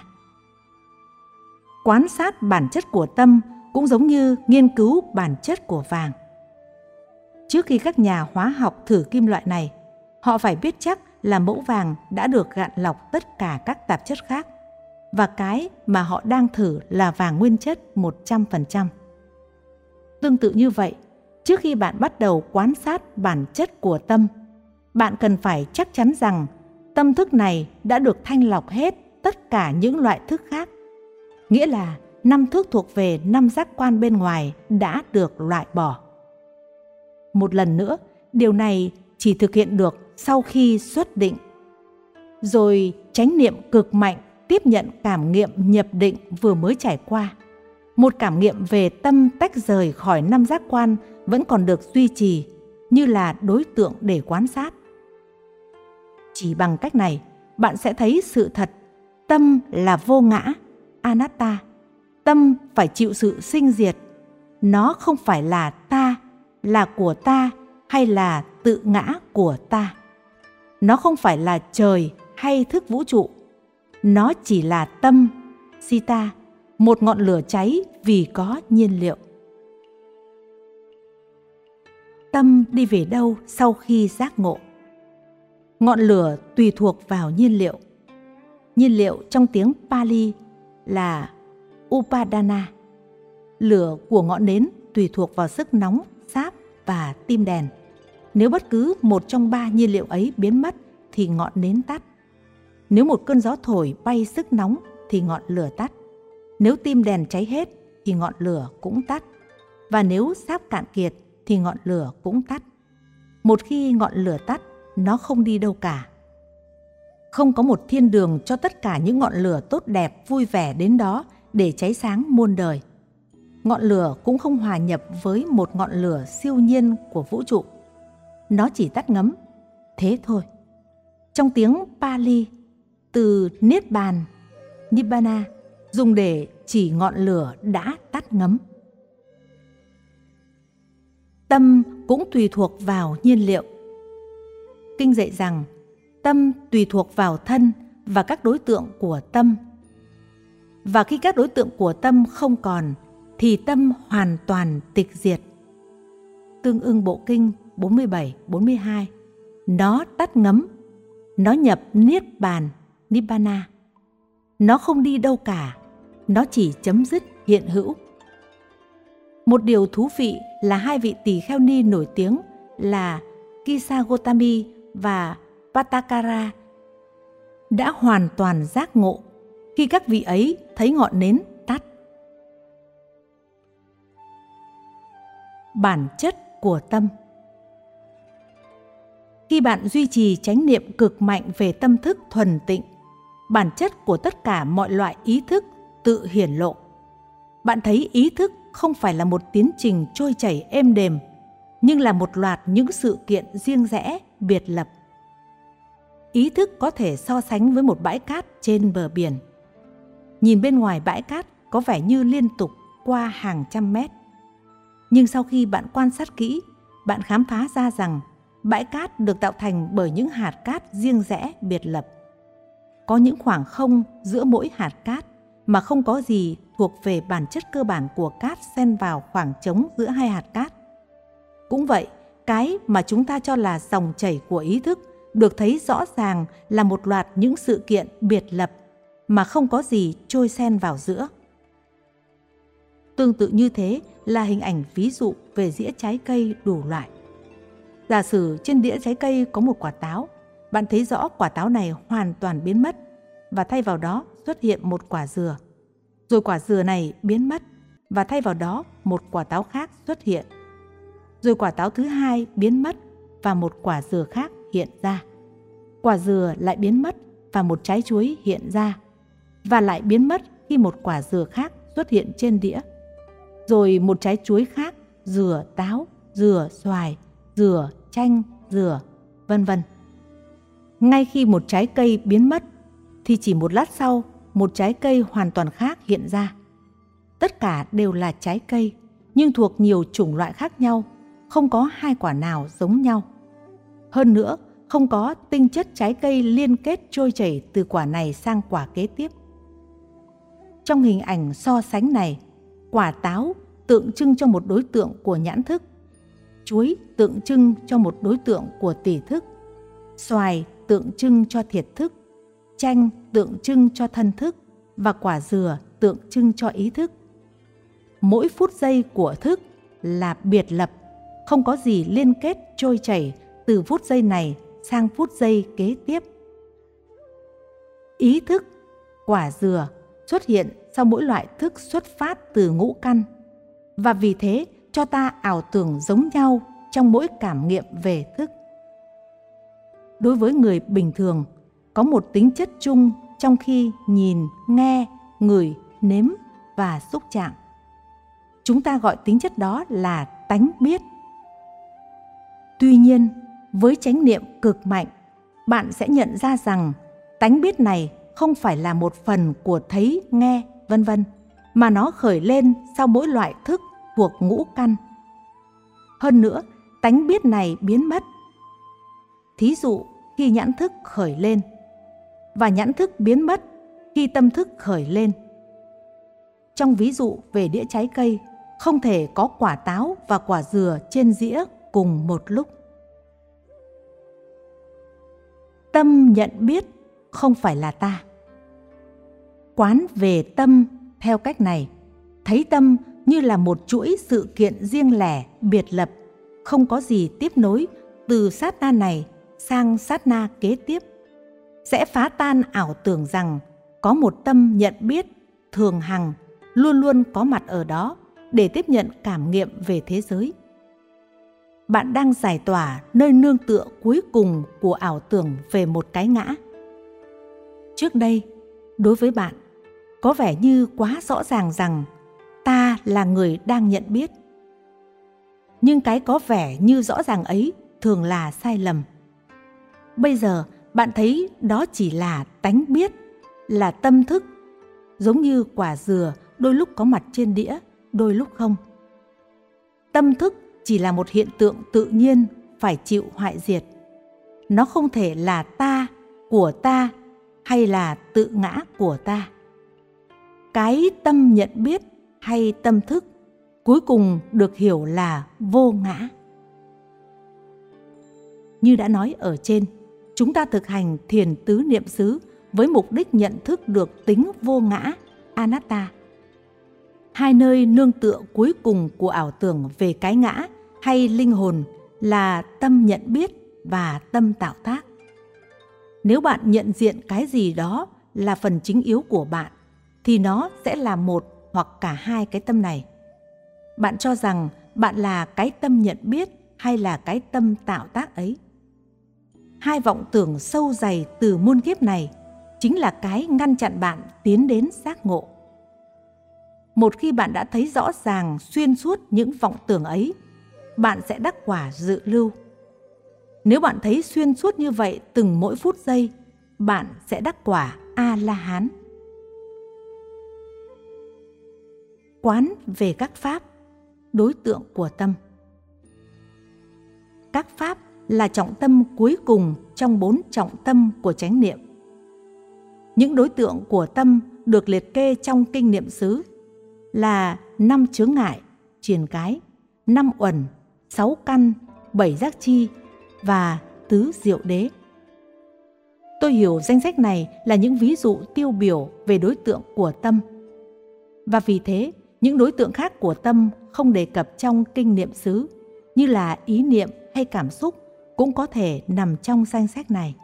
S1: Quan sát bản chất của tâm cũng giống như nghiên cứu bản chất của vàng. Trước khi các nhà hóa học thử kim loại này, họ phải biết chắc là mẫu vàng đã được gạn lọc tất cả các tạp chất khác, và cái mà họ đang thử là vàng nguyên chất một trăm phần trăm. Tương tự như vậy, trước khi bạn bắt đầu quan sát bản chất của tâm, bạn cần phải chắc chắn rằng tâm thức này đã được thanh lọc hết tất cả những loại thức khác. Nghĩa là năm thức thuộc về năm giác quan bên ngoài đã được loại bỏ. Một lần nữa, điều này chỉ thực hiện được sau khi xuất định. Rồi chánh niệm cực mạnh tiếp nhận cảm nghiệm nhập định vừa mới trải qua. Một cảm nghiệm về tâm tách rời khỏi năm giác quan vẫn còn được duy trì như là đối tượng để quan sát. Chỉ bằng cách này, bạn sẽ thấy sự thật tâm là vô ngã, anatta. Tâm phải chịu sự sinh diệt. Nó không phải là ta, là của ta hay là tự ngã của ta. Nó không phải là trời hay thức vũ trụ. Nó chỉ là tâm, sita, một ngọn lửa cháy vì có nhiên liệu. Tâm đi về đâu sau khi giác ngộ? Ngọn lửa tùy thuộc vào nhiên liệu. Nhiên liệu trong tiếng Pali là Upadana. Lửa của ngọn nến tùy thuộc vào sức nóng, sáp và tim đèn. Nếu bất cứ một trong ba nhiên liệu ấy biến mất thì ngọn nến tắt. Nếu một cơn gió thổi bay sức nóng thì ngọn lửa tắt. Nếu tim đèn cháy hết thì ngọn lửa cũng tắt. Và nếu sáp cạn kiệt thì ngọn lửa cũng tắt. Một khi ngọn lửa tắt, nó không đi đâu cả. Không có một thiên đường cho tất cả những ngọn lửa tốt đẹp vui vẻ đến đó để cháy sáng muôn đời. Ngọn lửa cũng không hòa nhập với một ngọn lửa siêu nhiên của vũ trụ. Nó chỉ tắt ngấm, thế thôi. Trong tiếng Pali, từ Niết Bàn, Nibbana, dùng để chỉ ngọn lửa đã tắt ngấm. Tâm cũng tùy thuộc vào nhiên liệu. Kinh dạy rằng tâm tùy thuộc vào thân và các đối tượng của tâm. Và khi các đối tượng của tâm không còn, thì tâm hoàn toàn tịch diệt. Tương ưng bộ kinh bốn mươi bảy bốn mươi hai, nó tắt ngấm, nó nhập Niết Bàn, Nibbana. Nó không đi đâu cả, nó chỉ chấm dứt hiện hữu. Một điều thú vị là hai vị tỳ kheo ni nổi tiếng là Kisa Gotami và Patakara đã hoàn toàn giác ngộ khi các vị ấy thấy ngọn nến tắt. Bản chất của tâm. Khi bạn duy trì chánh niệm cực mạnh về tâm thức thuần tịnh, bản chất của tất cả mọi loại ý thức tự hiển lộ. Bạn thấy ý thức không phải là một tiến trình trôi chảy êm đềm, nhưng là một loạt những sự kiện riêng rẽ, biệt lập. Ý thức có thể so sánh với một bãi cát trên bờ biển. Nhìn bên ngoài bãi cát có vẻ như liên tục qua hàng trăm mét. Nhưng sau khi bạn quan sát kỹ, bạn khám phá ra rằng bãi cát được tạo thành bởi những hạt cát riêng rẽ biệt lập. Có những khoảng không giữa mỗi hạt cát mà không có gì thuộc về bản chất cơ bản của cát xen vào khoảng trống giữa hai hạt cát. Cũng vậy, cái mà chúng ta cho là dòng chảy của ý thức được thấy rõ ràng là một loạt những sự kiện biệt lập mà không có gì trôi xen vào giữa. Tương tự như thế là hình ảnh ví dụ về dĩa trái cây đủ loại. Giả sử trên đĩa trái cây có một quả táo, bạn thấy rõ quả táo này hoàn toàn biến mất và thay vào đó xuất hiện một quả dừa. Rồi quả dừa này biến mất và thay vào đó một quả táo khác xuất hiện. Rồi quả táo thứ hai biến mất và một quả dừa khác hiện ra. Quả dừa lại biến mất và một trái chuối hiện ra, và lại biến mất khi một quả dừa khác xuất hiện trên đĩa. Rồi một trái chuối khác, dừa táo, dừa xoài, dừa chanh, dừa, vân vân. Ngay khi một trái cây biến mất, thì chỉ một lát sau, một trái cây hoàn toàn khác hiện ra. Tất cả đều là trái cây, nhưng thuộc nhiều chủng loại khác nhau, không có hai quả nào giống nhau. Hơn nữa, không có tinh chất trái cây liên kết trôi chảy từ quả này sang quả kế tiếp. Trong hình ảnh so sánh này, quả táo tượng trưng cho một đối tượng của nhãn thức, chuối tượng trưng cho một đối tượng của tỷ thức, xoài tượng trưng cho thiệt thức, chanh tượng trưng cho thân thức và quả dừa tượng trưng cho ý thức. Mỗi phút giây của thức là biệt lập, không có gì liên kết trôi chảy từ phút giây này sang phút giây kế tiếp. Ý thức, quả dừa xuất hiện sau mỗi loại thức xuất phát từ ngũ căn, và vì thế cho ta ảo tưởng giống nhau trong mỗi cảm nghiệm về thức. Đối với người bình thường, có một tính chất chung trong khi nhìn, nghe, ngửi, nếm và xúc chạm. Chúng ta gọi tính chất đó là tánh biết. Tuy nhiên, với chánh niệm cực mạnh, bạn sẽ nhận ra rằng tánh biết này không phải là một phần của thấy, nghe, vân vân, mà nó khởi lên sau mỗi loại thức thuộc ngũ căn. Hơn nữa, tánh biết này biến mất. Thí dụ khi nhãn thức khởi lên, và nhãn thức biến mất khi tâm thức khởi lên. Trong ví dụ về đĩa trái cây, không thể có quả táo và quả dừa trên dĩa cùng một lúc. Tâm nhận biết không phải là ta. Quán về tâm theo cách này, thấy tâm như là một chuỗi sự kiện riêng lẻ, biệt lập, không có gì tiếp nối từ sát na này sang sát na kế tiếp, sẽ phá tan ảo tưởng rằng có một tâm nhận biết thường hằng luôn luôn có mặt ở đó để tiếp nhận cảm nghiệm về thế giới. Bạn đang giải tỏa nơi nương tựa cuối cùng của ảo tưởng về một cái ngã. Trước đây, đối với bạn, có vẻ như quá rõ ràng rằng ta là người đang nhận biết. Nhưng cái có vẻ như rõ ràng ấy thường là sai lầm. Bây giờ, bạn thấy đó chỉ là tánh biết, là tâm thức, giống như quả dừa đôi lúc có mặt trên đĩa, đôi lúc không. Tâm thức chỉ là một hiện tượng tự nhiên phải chịu hoại diệt. Nó không thể là ta, của ta hay là tự ngã của ta. Cái tâm nhận biết hay tâm thức cuối cùng được hiểu là vô ngã. Như đã nói ở trên, chúng ta thực hành thiền tứ niệm xứ với mục đích nhận thức được tính vô ngã, anatta. Hai nơi nương tựa cuối cùng của ảo tưởng về cái ngã hay linh hồn là tâm nhận biết và tâm tạo tác. Nếu bạn nhận diện cái gì đó là phần chính yếu của bạn, thì nó sẽ là một hoặc cả hai cái tâm này. Bạn cho rằng bạn là cái tâm nhận biết hay là cái tâm tạo tác ấy. Hai vọng tưởng sâu dày từ muôn kiếp này chính là cái ngăn chặn bạn tiến đến giác ngộ. Một khi bạn đã thấy rõ ràng xuyên suốt những vọng tưởng ấy, bạn sẽ đắc quả dự lưu. Nếu bạn thấy xuyên suốt như vậy từng mỗi phút giây, bạn sẽ đắc quả A-la-hán. Quán về các pháp, đối tượng của tâm. Các pháp là trọng tâm cuối cùng trong bốn trọng tâm của chánh niệm. Những đối tượng của tâm được liệt kê trong kinh niệm xứ là năm chướng ngại, triền cái, năm uẩn, sáu căn, bảy giác chi và tứ diệu đế. Tôi hiểu danh sách này là những ví dụ tiêu biểu về đối tượng của tâm. Và vì thế, những đối tượng khác của tâm không đề cập trong kinh niệm xứ, như là ý niệm hay cảm xúc, cũng có thể nằm trong danh sách này.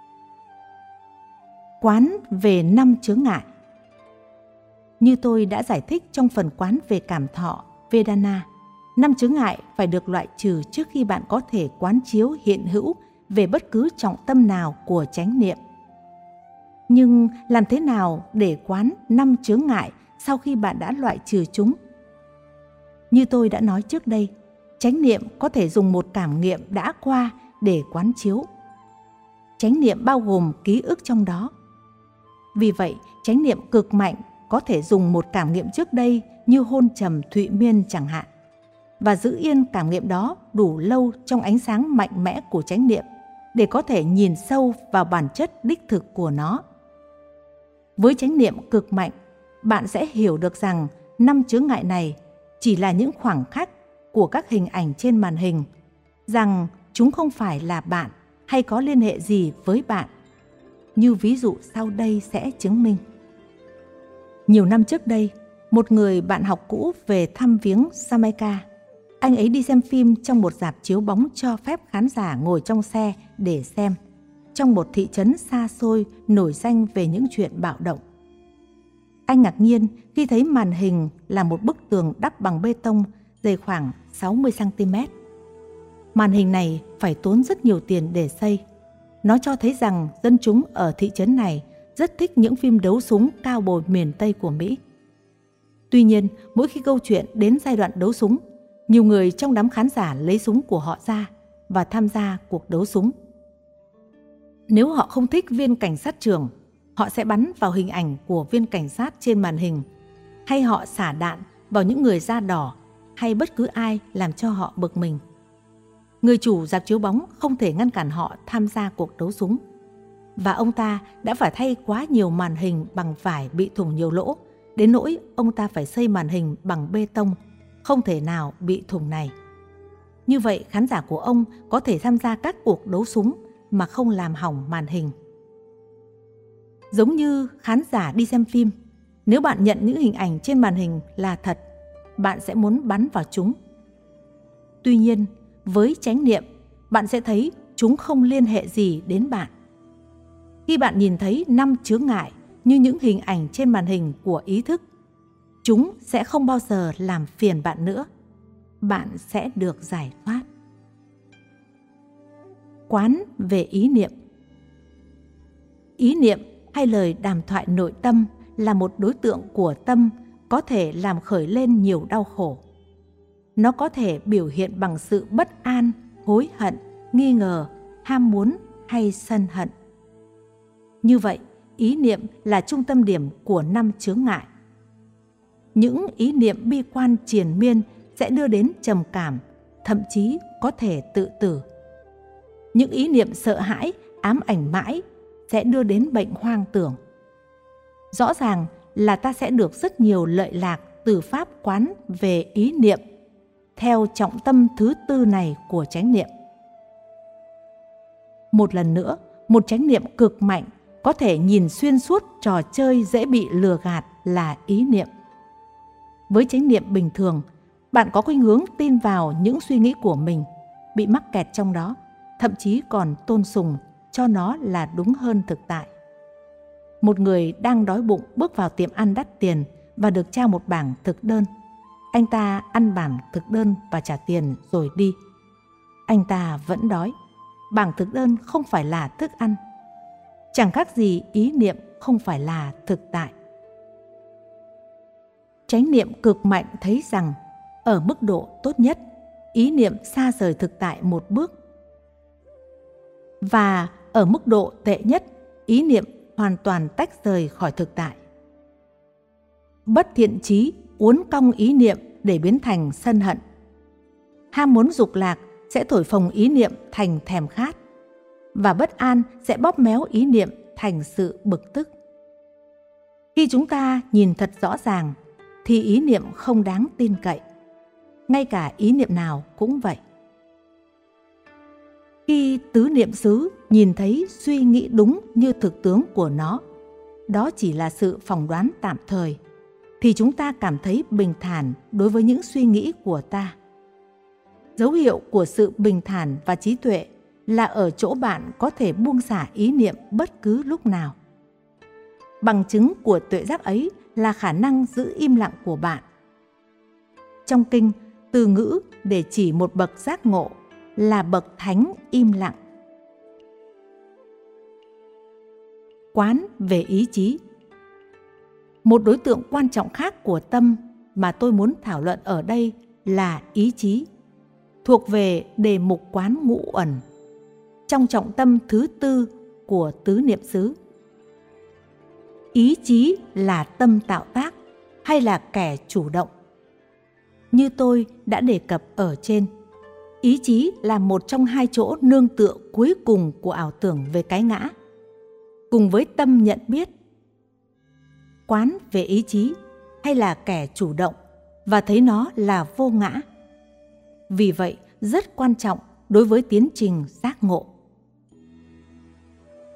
S1: Quán về năm chướng ngại. Như tôi đã giải thích trong phần quán về cảm thọ, Vedana, năm chướng ngại phải được loại trừ trước khi bạn có thể quán chiếu hiện hữu về bất cứ trọng tâm nào của chánh niệm. Nhưng làm thế nào để quán năm chướng ngại sau khi bạn đã loại trừ chúng? Như tôi đã nói trước đây, chánh niệm có thể dùng một cảm nghiệm đã qua để quán chiếu. Chánh niệm bao gồm ký ức trong đó. Vì vậy, chánh niệm cực mạnh có thể dùng một cảm nghiệm trước đây như hôn trầm thụy miên chẳng hạn, và giữ yên cảm nghiệm đó đủ lâu trong ánh sáng mạnh mẽ của chánh niệm để có thể nhìn sâu vào bản chất đích thực của nó. Với chánh niệm cực mạnh, bạn sẽ hiểu được rằng năm chướng ngại này chỉ là những khoảng khắc của các hình ảnh trên màn hình, rằng chúng không phải là bạn hay có liên hệ gì với bạn, như ví dụ sau đây sẽ chứng minh. Nhiều năm trước đây, một người bạn học cũ về thăm viếng Jamaica. Anh ấy đi xem phim trong một rạp chiếu bóng cho phép khán giả ngồi trong xe để xem, trong một thị trấn xa xôi nổi danh về những chuyện bạo động. Anh ngạc nhiên khi thấy màn hình là một bức tường đắp bằng bê tông dày khoảng sáu mươi xăng ti mét. Màn hình này phải tốn rất nhiều tiền để xây. Nó cho thấy rằng dân chúng ở thị trấn này rất thích những phim đấu súng cao bồi miền Tây của Mỹ. Tuy nhiên, mỗi khi câu chuyện đến giai đoạn đấu súng, nhiều người trong đám khán giả lấy súng của họ ra và tham gia cuộc đấu súng. Nếu họ không thích viên cảnh sát trưởng, họ sẽ bắn vào hình ảnh của viên cảnh sát trên màn hình, hay họ xả đạn vào những người da đỏ hay bất cứ ai làm cho họ bực mình. Người chủ rạp chiếu bóng không thể ngăn cản họ tham gia cuộc đấu súng, và ông ta đã phải thay quá nhiều màn hình bằng vải bị thủng nhiều lỗ, đến nỗi ông ta phải xây màn hình bằng bê tông, không thể nào bị thủng này. Như vậy, khán giả của ông có thể tham gia các cuộc đấu súng mà không làm hỏng màn hình. Giống như khán giả đi xem phim, nếu bạn nhận những hình ảnh trên màn hình là thật, bạn sẽ muốn bắn vào chúng. Tuy nhiên, với chánh niệm, bạn sẽ thấy chúng không liên hệ gì đến bạn. Khi bạn nhìn thấy năm chướng ngại như những hình ảnh trên màn hình của ý thức, chúng sẽ không bao giờ làm phiền bạn nữa. Bạn sẽ được giải thoát. Quán về ý niệm. Ý niệm hay lời đàm thoại nội tâm là một đối tượng của tâm có thể làm khởi lên nhiều đau khổ. Nó có thể biểu hiện bằng sự bất an, hối hận, nghi ngờ, ham muốn hay sân hận. Như vậy, ý niệm là trung tâm điểm của năm chướng ngại. Những ý niệm bi quan triền miên sẽ đưa đến trầm cảm, thậm chí có thể tự tử. Những ý niệm sợ hãi, ám ảnh mãi sẽ đưa đến bệnh hoang tưởng. Rõ ràng là ta sẽ được rất nhiều lợi lạc từ pháp quán về ý niệm, theo trọng tâm thứ tư này của chánh niệm. Một lần nữa, một chánh niệm cực mạnh có thể nhìn xuyên suốt trò chơi dễ bị lừa gạt là ý niệm. Với chánh niệm bình thường, bạn có khuynh hướng tin vào những suy nghĩ của mình, bị mắc kẹt trong đó, thậm chí còn tôn sùng cho nó là đúng hơn thực tại. Một người đang đói bụng bước vào tiệm ăn đắt tiền và được trao một bảng thực đơn. Anh ta ăn bảng thực đơn và trả tiền rồi đi. Anh ta vẫn đói. Bảng thực đơn không phải là thức ăn. Chẳng khác gì ý niệm không phải là thực tại. Chánh niệm cực mạnh thấy rằng ở mức độ tốt nhất, ý niệm xa rời thực tại một bước. Và ở mức độ tệ nhất, ý niệm hoàn toàn tách rời khỏi thực tại. Bất thiện chí uốn cong ý niệm để biến thành sân hận. Ham muốn dục lạc sẽ thổi phồng ý niệm thành thèm khát, và bất an sẽ bóp méo ý niệm thành sự bực tức. Khi chúng ta nhìn thật rõ ràng, thì ý niệm không đáng tin cậy. Ngay cả ý niệm nào cũng vậy. Khi tứ niệm xứ nhìn thấy suy nghĩ đúng như thực tướng của nó, đó chỉ là sự phỏng đoán tạm thời, thì chúng ta cảm thấy bình thản đối với những suy nghĩ của ta. Dấu hiệu của sự bình thản và trí tuệ là ở chỗ bạn có thể buông xả ý niệm bất cứ lúc nào. Bằng chứng của tuệ giác ấy là khả năng giữ im lặng của bạn. Trong kinh, từ ngữ để chỉ một bậc giác ngộ là bậc thánh im lặng. Quán về ý chí. Một đối tượng quan trọng khác của tâm mà tôi muốn thảo luận ở đây là ý chí, thuộc về đề mục quán ngũ uẩn, trong trọng tâm thứ tư của tứ niệm xứ. Ý chí là tâm tạo tác hay là kẻ chủ động? Như tôi đã đề cập ở trên, ý chí là một trong hai chỗ nương tựa cuối cùng của ảo tưởng về cái ngã, cùng với tâm nhận biết. Quán về ý chí hay là kẻ chủ động và thấy nó là vô ngã. Vì vậy, rất quan trọng đối với tiến trình giác ngộ.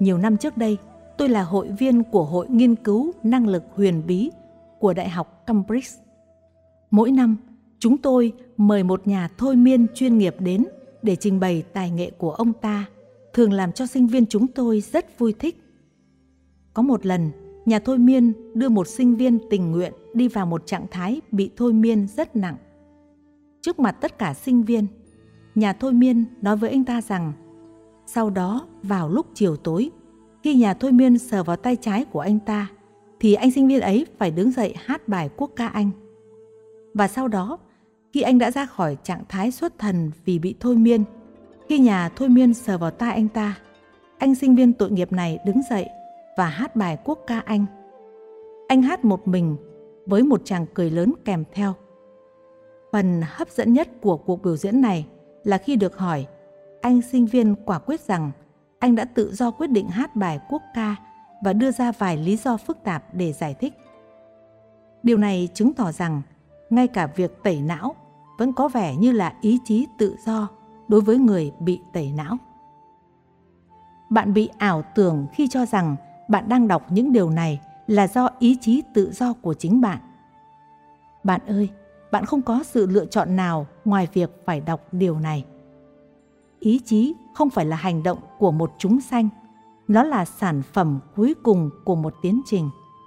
S1: nhiều năm trước đây, tôi là hội viên của Hội Nghiên cứu Năng lực Huyền bí của Đại học Cambridge. Mỗi năm, chúng tôi mời một nhà thôi miên chuyên nghiệp đến để trình bày tài nghệ của ông ta, thường làm cho sinh viên chúng tôi rất vui thích. Có một lần, nhà thôi miên đưa một sinh viên tình nguyện đi vào một trạng thái bị thôi miên rất nặng. Trước mặt tất cả sinh viên, nhà thôi miên nói với anh ta rằng sau đó vào lúc chiều tối, khi nhà thôi miên sờ vào tay trái của anh ta, thì anh sinh viên ấy phải đứng dậy hát bài quốc ca Anh. Và sau đó, khi anh đã ra khỏi trạng thái xuất thần vì bị thôi miên, khi nhà thôi miên sờ vào tai anh ta, anh sinh viên tội nghiệp này đứng dậy và hát bài quốc ca Anh. Anh hát một mình với một tràng cười lớn kèm theo. Phần hấp dẫn nhất của cuộc biểu diễn này là khi được hỏi, anh sinh viên quả quyết rằng anh đã tự do quyết định hát bài quốc ca và đưa ra vài lý do phức tạp để giải thích. Điều này chứng tỏ rằng ngay cả việc tẩy não vẫn có vẻ như là ý chí tự do đối với người bị tẩy não. Bạn bị ảo tưởng khi cho rằng bạn đang đọc những điều này là do ý chí tự do của chính bạn. Bạn ơi, bạn không có sự lựa chọn nào ngoài việc phải đọc điều này. Ý chí không phải là hành động của một chúng sanh, nó là sản phẩm cuối cùng của một tiến trình.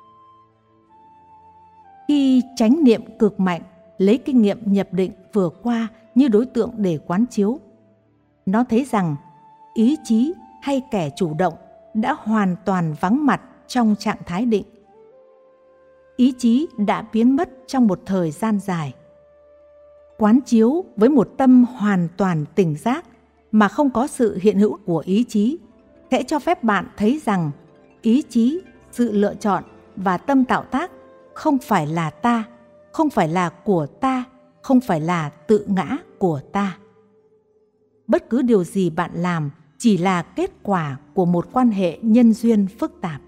S1: Khi chánh niệm cực mạnh lấy kinh nghiệm nhập định vừa qua như đối tượng để quán chiếu, nó thấy rằng ý chí hay kẻ chủ động đã hoàn toàn vắng mặt trong trạng thái định. Ý chí đã biến mất trong một thời gian dài. Quán chiếu với một tâm hoàn toàn tỉnh giác mà không có sự hiện hữu của ý chí sẽ cho phép bạn thấy rằng ý chí, sự lựa chọn và tâm tạo tác không phải là ta, không phải là của ta, không phải là tự ngã của ta. Bất cứ điều gì bạn làm chỉ là kết quả của một quan hệ nhân duyên phức tạp.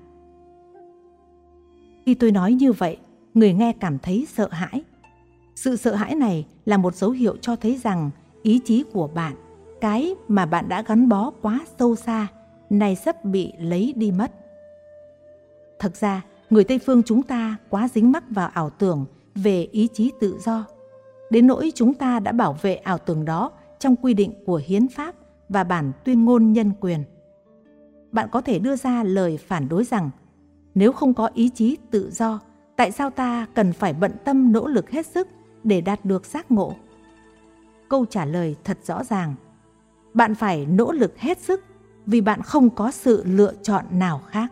S1: Khi tôi nói như vậy, người nghe cảm thấy sợ hãi. Sự sợ hãi này là một dấu hiệu cho thấy rằng ý chí của bạn, cái mà bạn đã gắn bó quá sâu xa, nay sắp bị lấy đi mất. Thật ra, người Tây phương chúng ta quá dính mắc vào ảo tưởng về ý chí tự do, đến nỗi chúng ta đã bảo vệ ảo tưởng đó trong quy định của hiến pháp và bản tuyên ngôn nhân quyền. Bạn có thể đưa ra lời phản đối rằng, nếu không có ý chí tự do, tại sao ta cần phải bận tâm nỗ lực hết sức để đạt được giác ngộ? Câu trả lời thật rõ ràng. Bạn phải nỗ lực hết sức vì bạn không có sự lựa chọn nào khác.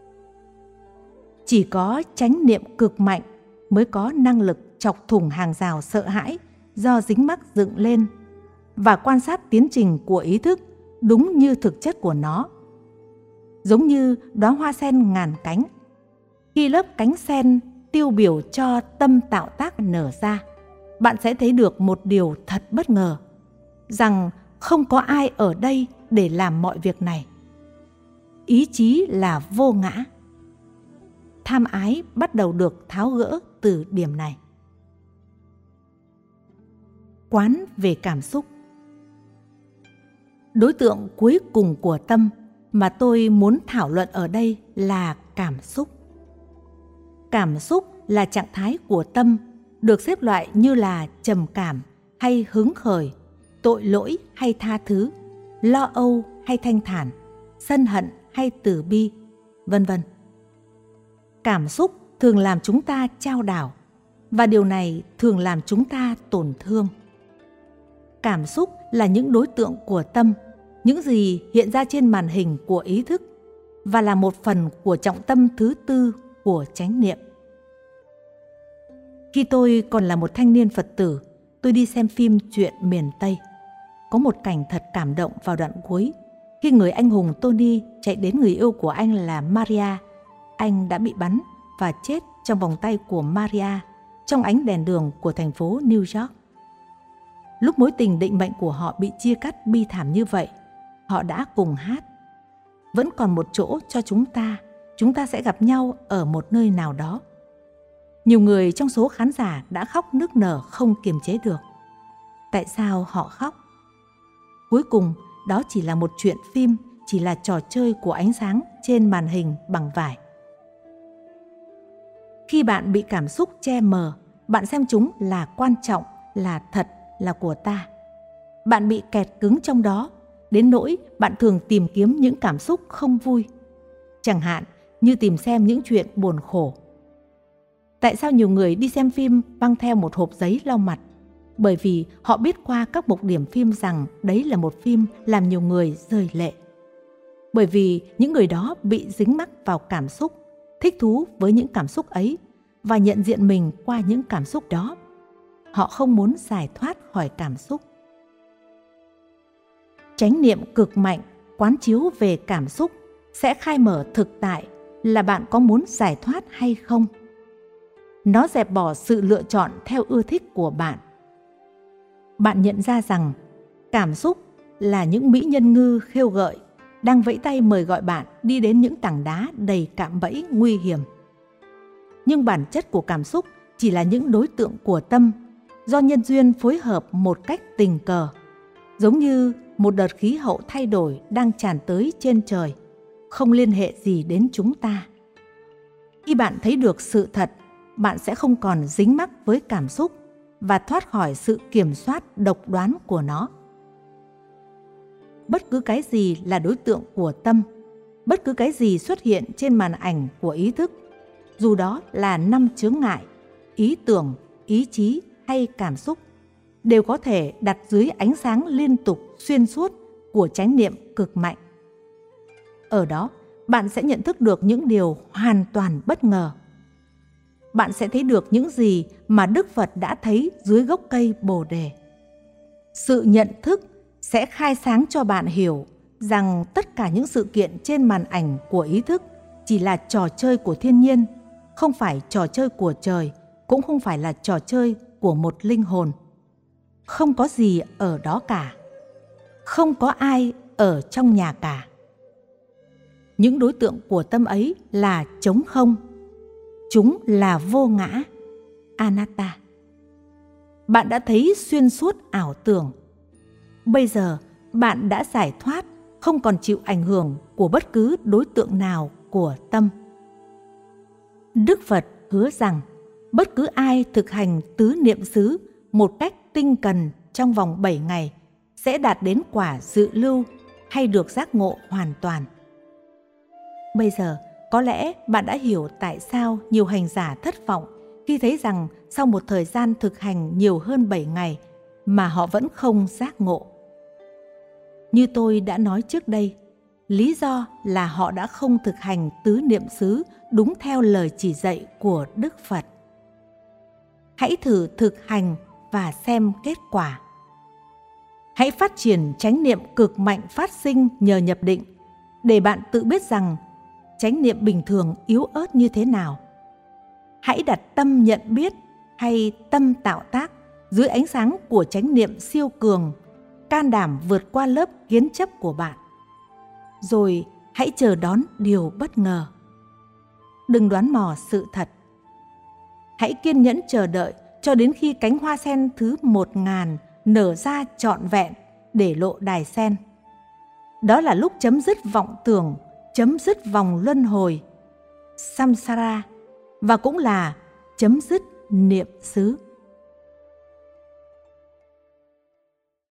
S1: Chỉ có chánh niệm cực mạnh mới có năng lực chọc thủng hàng rào sợ hãi do dính mắc dựng lên và quan sát tiến trình của ý thức đúng như thực chất của nó. Giống như đóa hoa sen ngàn cánh, khi lớp cánh sen tiêu biểu cho tâm tạo tác nở ra, bạn sẽ thấy được một điều thật bất ngờ, rằng không có ai ở đây để làm mọi việc này. Ý chí là vô ngã. Tham ái bắt đầu được tháo gỡ từ điểm này. Quán về cảm xúc. Đối tượng cuối cùng của tâm mà tôi muốn thảo luận ở đây là cảm xúc. Cảm xúc là trạng thái của tâm, được xếp loại như là trầm cảm hay hứng khởi, tội lỗi hay tha thứ, lo âu hay thanh thản, sân hận hay từ bi, vân vân. Cảm xúc thường làm chúng ta chao đảo, và điều này thường làm chúng ta tổn thương. Cảm xúc là những đối tượng của tâm, những gì hiện ra trên màn hình của ý thức, và là một phần của trọng tâm thứ tư của chánh niệm. Khi tôi còn là một thanh niên Phật tử, tôi đi xem phim Chuyện miền Tây. Có một cảnh thật cảm động vào đoạn cuối, khi người anh hùng Tony chạy đến người yêu của anh là Maria. Anh đã bị bắn và chết trong vòng tay của Maria trong ánh đèn đường của thành phố New York. Lúc mối tình định mệnh của họ bị chia cắt bi thảm như vậy, họ đã cùng hát: vẫn còn một chỗ cho chúng ta, chúng ta sẽ gặp nhau ở một nơi nào đó. Nhiều người trong số khán giả đã khóc nức nở không kiềm chế được. Tại sao họ khóc? Cuối cùng, đó chỉ là một chuyện phim, chỉ là trò chơi của ánh sáng trên màn hình bằng vải. Khi bạn bị cảm xúc che mờ, bạn xem chúng là quan trọng, là thật, là của ta. Bạn bị kẹt cứng trong đó, đến nỗi bạn thường tìm kiếm những cảm xúc không vui. Chẳng hạn như tìm xem những chuyện buồn khổ. Tại sao nhiều người đi xem phim mang theo một hộp giấy lau mặt? Bởi vì họ biết qua các mục điểm phim rằng đấy là một phim làm nhiều người rơi lệ. Bởi vì những người đó bị dính mắc vào cảm xúc, thích thú với những cảm xúc ấy và nhận diện mình qua những cảm xúc đó. Họ không muốn giải thoát khỏi cảm xúc. Chánh niệm cực mạnh quán chiếu về cảm xúc sẽ khai mở thực tại là bạn có muốn giải thoát hay không. Nó dẹp bỏ sự lựa chọn theo ưa thích của bạn. Bạn nhận ra rằng cảm xúc là những mỹ nhân ngư khêu gợi đang vẫy tay mời gọi bạn đi đến những tảng đá đầy cạm bẫy nguy hiểm. Nhưng bản chất của cảm xúc chỉ là những đối tượng của tâm do nhân duyên phối hợp một cách tình cờ, giống như một đợt khí hậu thay đổi đang tràn tới trên trời, không liên hệ gì đến chúng ta. Khi bạn thấy được sự thật, bạn sẽ không còn dính mắc với cảm xúc và thoát khỏi sự kiểm soát độc đoán của nó. Bất cứ cái gì là đối tượng của tâm, bất cứ cái gì xuất hiện trên màn ảnh của ý thức, dù đó là năm chướng ngại, ý tưởng, ý chí hay cảm xúc, đều có thể đặt dưới ánh sáng liên tục xuyên suốt của chánh niệm cực mạnh. Ở đó, bạn sẽ nhận thức được những điều hoàn toàn bất ngờ. Bạn sẽ thấy được những gì mà Đức Phật đã thấy dưới gốc cây Bồ Đề. Sự nhận thức sẽ khai sáng cho bạn hiểu rằng tất cả những sự kiện trên màn ảnh của ý thức chỉ là trò chơi của thiên nhiên, không phải trò chơi của trời, cũng không phải là trò chơi của một linh hồn. Không có gì ở đó cả. Không có ai ở trong nhà cả. Những đối tượng của tâm ấy là trống không. Chúng là vô ngã, anatta. Bạn đã thấy xuyên suốt ảo tưởng. Bây giờ bạn đã giải thoát, không còn chịu ảnh hưởng của bất cứ đối tượng nào của tâm. Đức Phật hứa rằng bất cứ ai thực hành tứ niệm xứ một cách tinh cần trong vòng bảy ngày sẽ đạt đến quả dự lưu hay được giác ngộ hoàn toàn. Bây giờ, có lẽ bạn đã hiểu tại sao nhiều hành giả thất vọng khi thấy rằng sau một thời gian thực hành nhiều hơn bảy ngày mà họ vẫn không giác ngộ. Như tôi đã nói trước đây, lý do là họ đã không thực hành tứ niệm xứ đúng theo lời chỉ dạy của Đức Phật. Hãy thử thực hành và xem kết quả. Hãy phát triển chánh niệm cực mạnh phát sinh nhờ nhập định, để bạn tự biết rằng chánh niệm bình thường yếu ớt như thế nào. Hãy đặt tâm nhận biết hay tâm tạo tác dưới ánh sáng của chánh niệm siêu cường, can đảm vượt qua lớp kiến chấp của bạn. Rồi hãy chờ đón điều bất ngờ. Đừng đoán mò sự thật. Hãy kiên nhẫn chờ đợi cho đến khi cánh hoa sen thứ một ngàn nở ra trọn vẹn để lộ đài sen. Đó là lúc chấm dứt vọng tưởng, chấm dứt vòng luân hồi, samsara, và cũng là chấm dứt niệm xứ.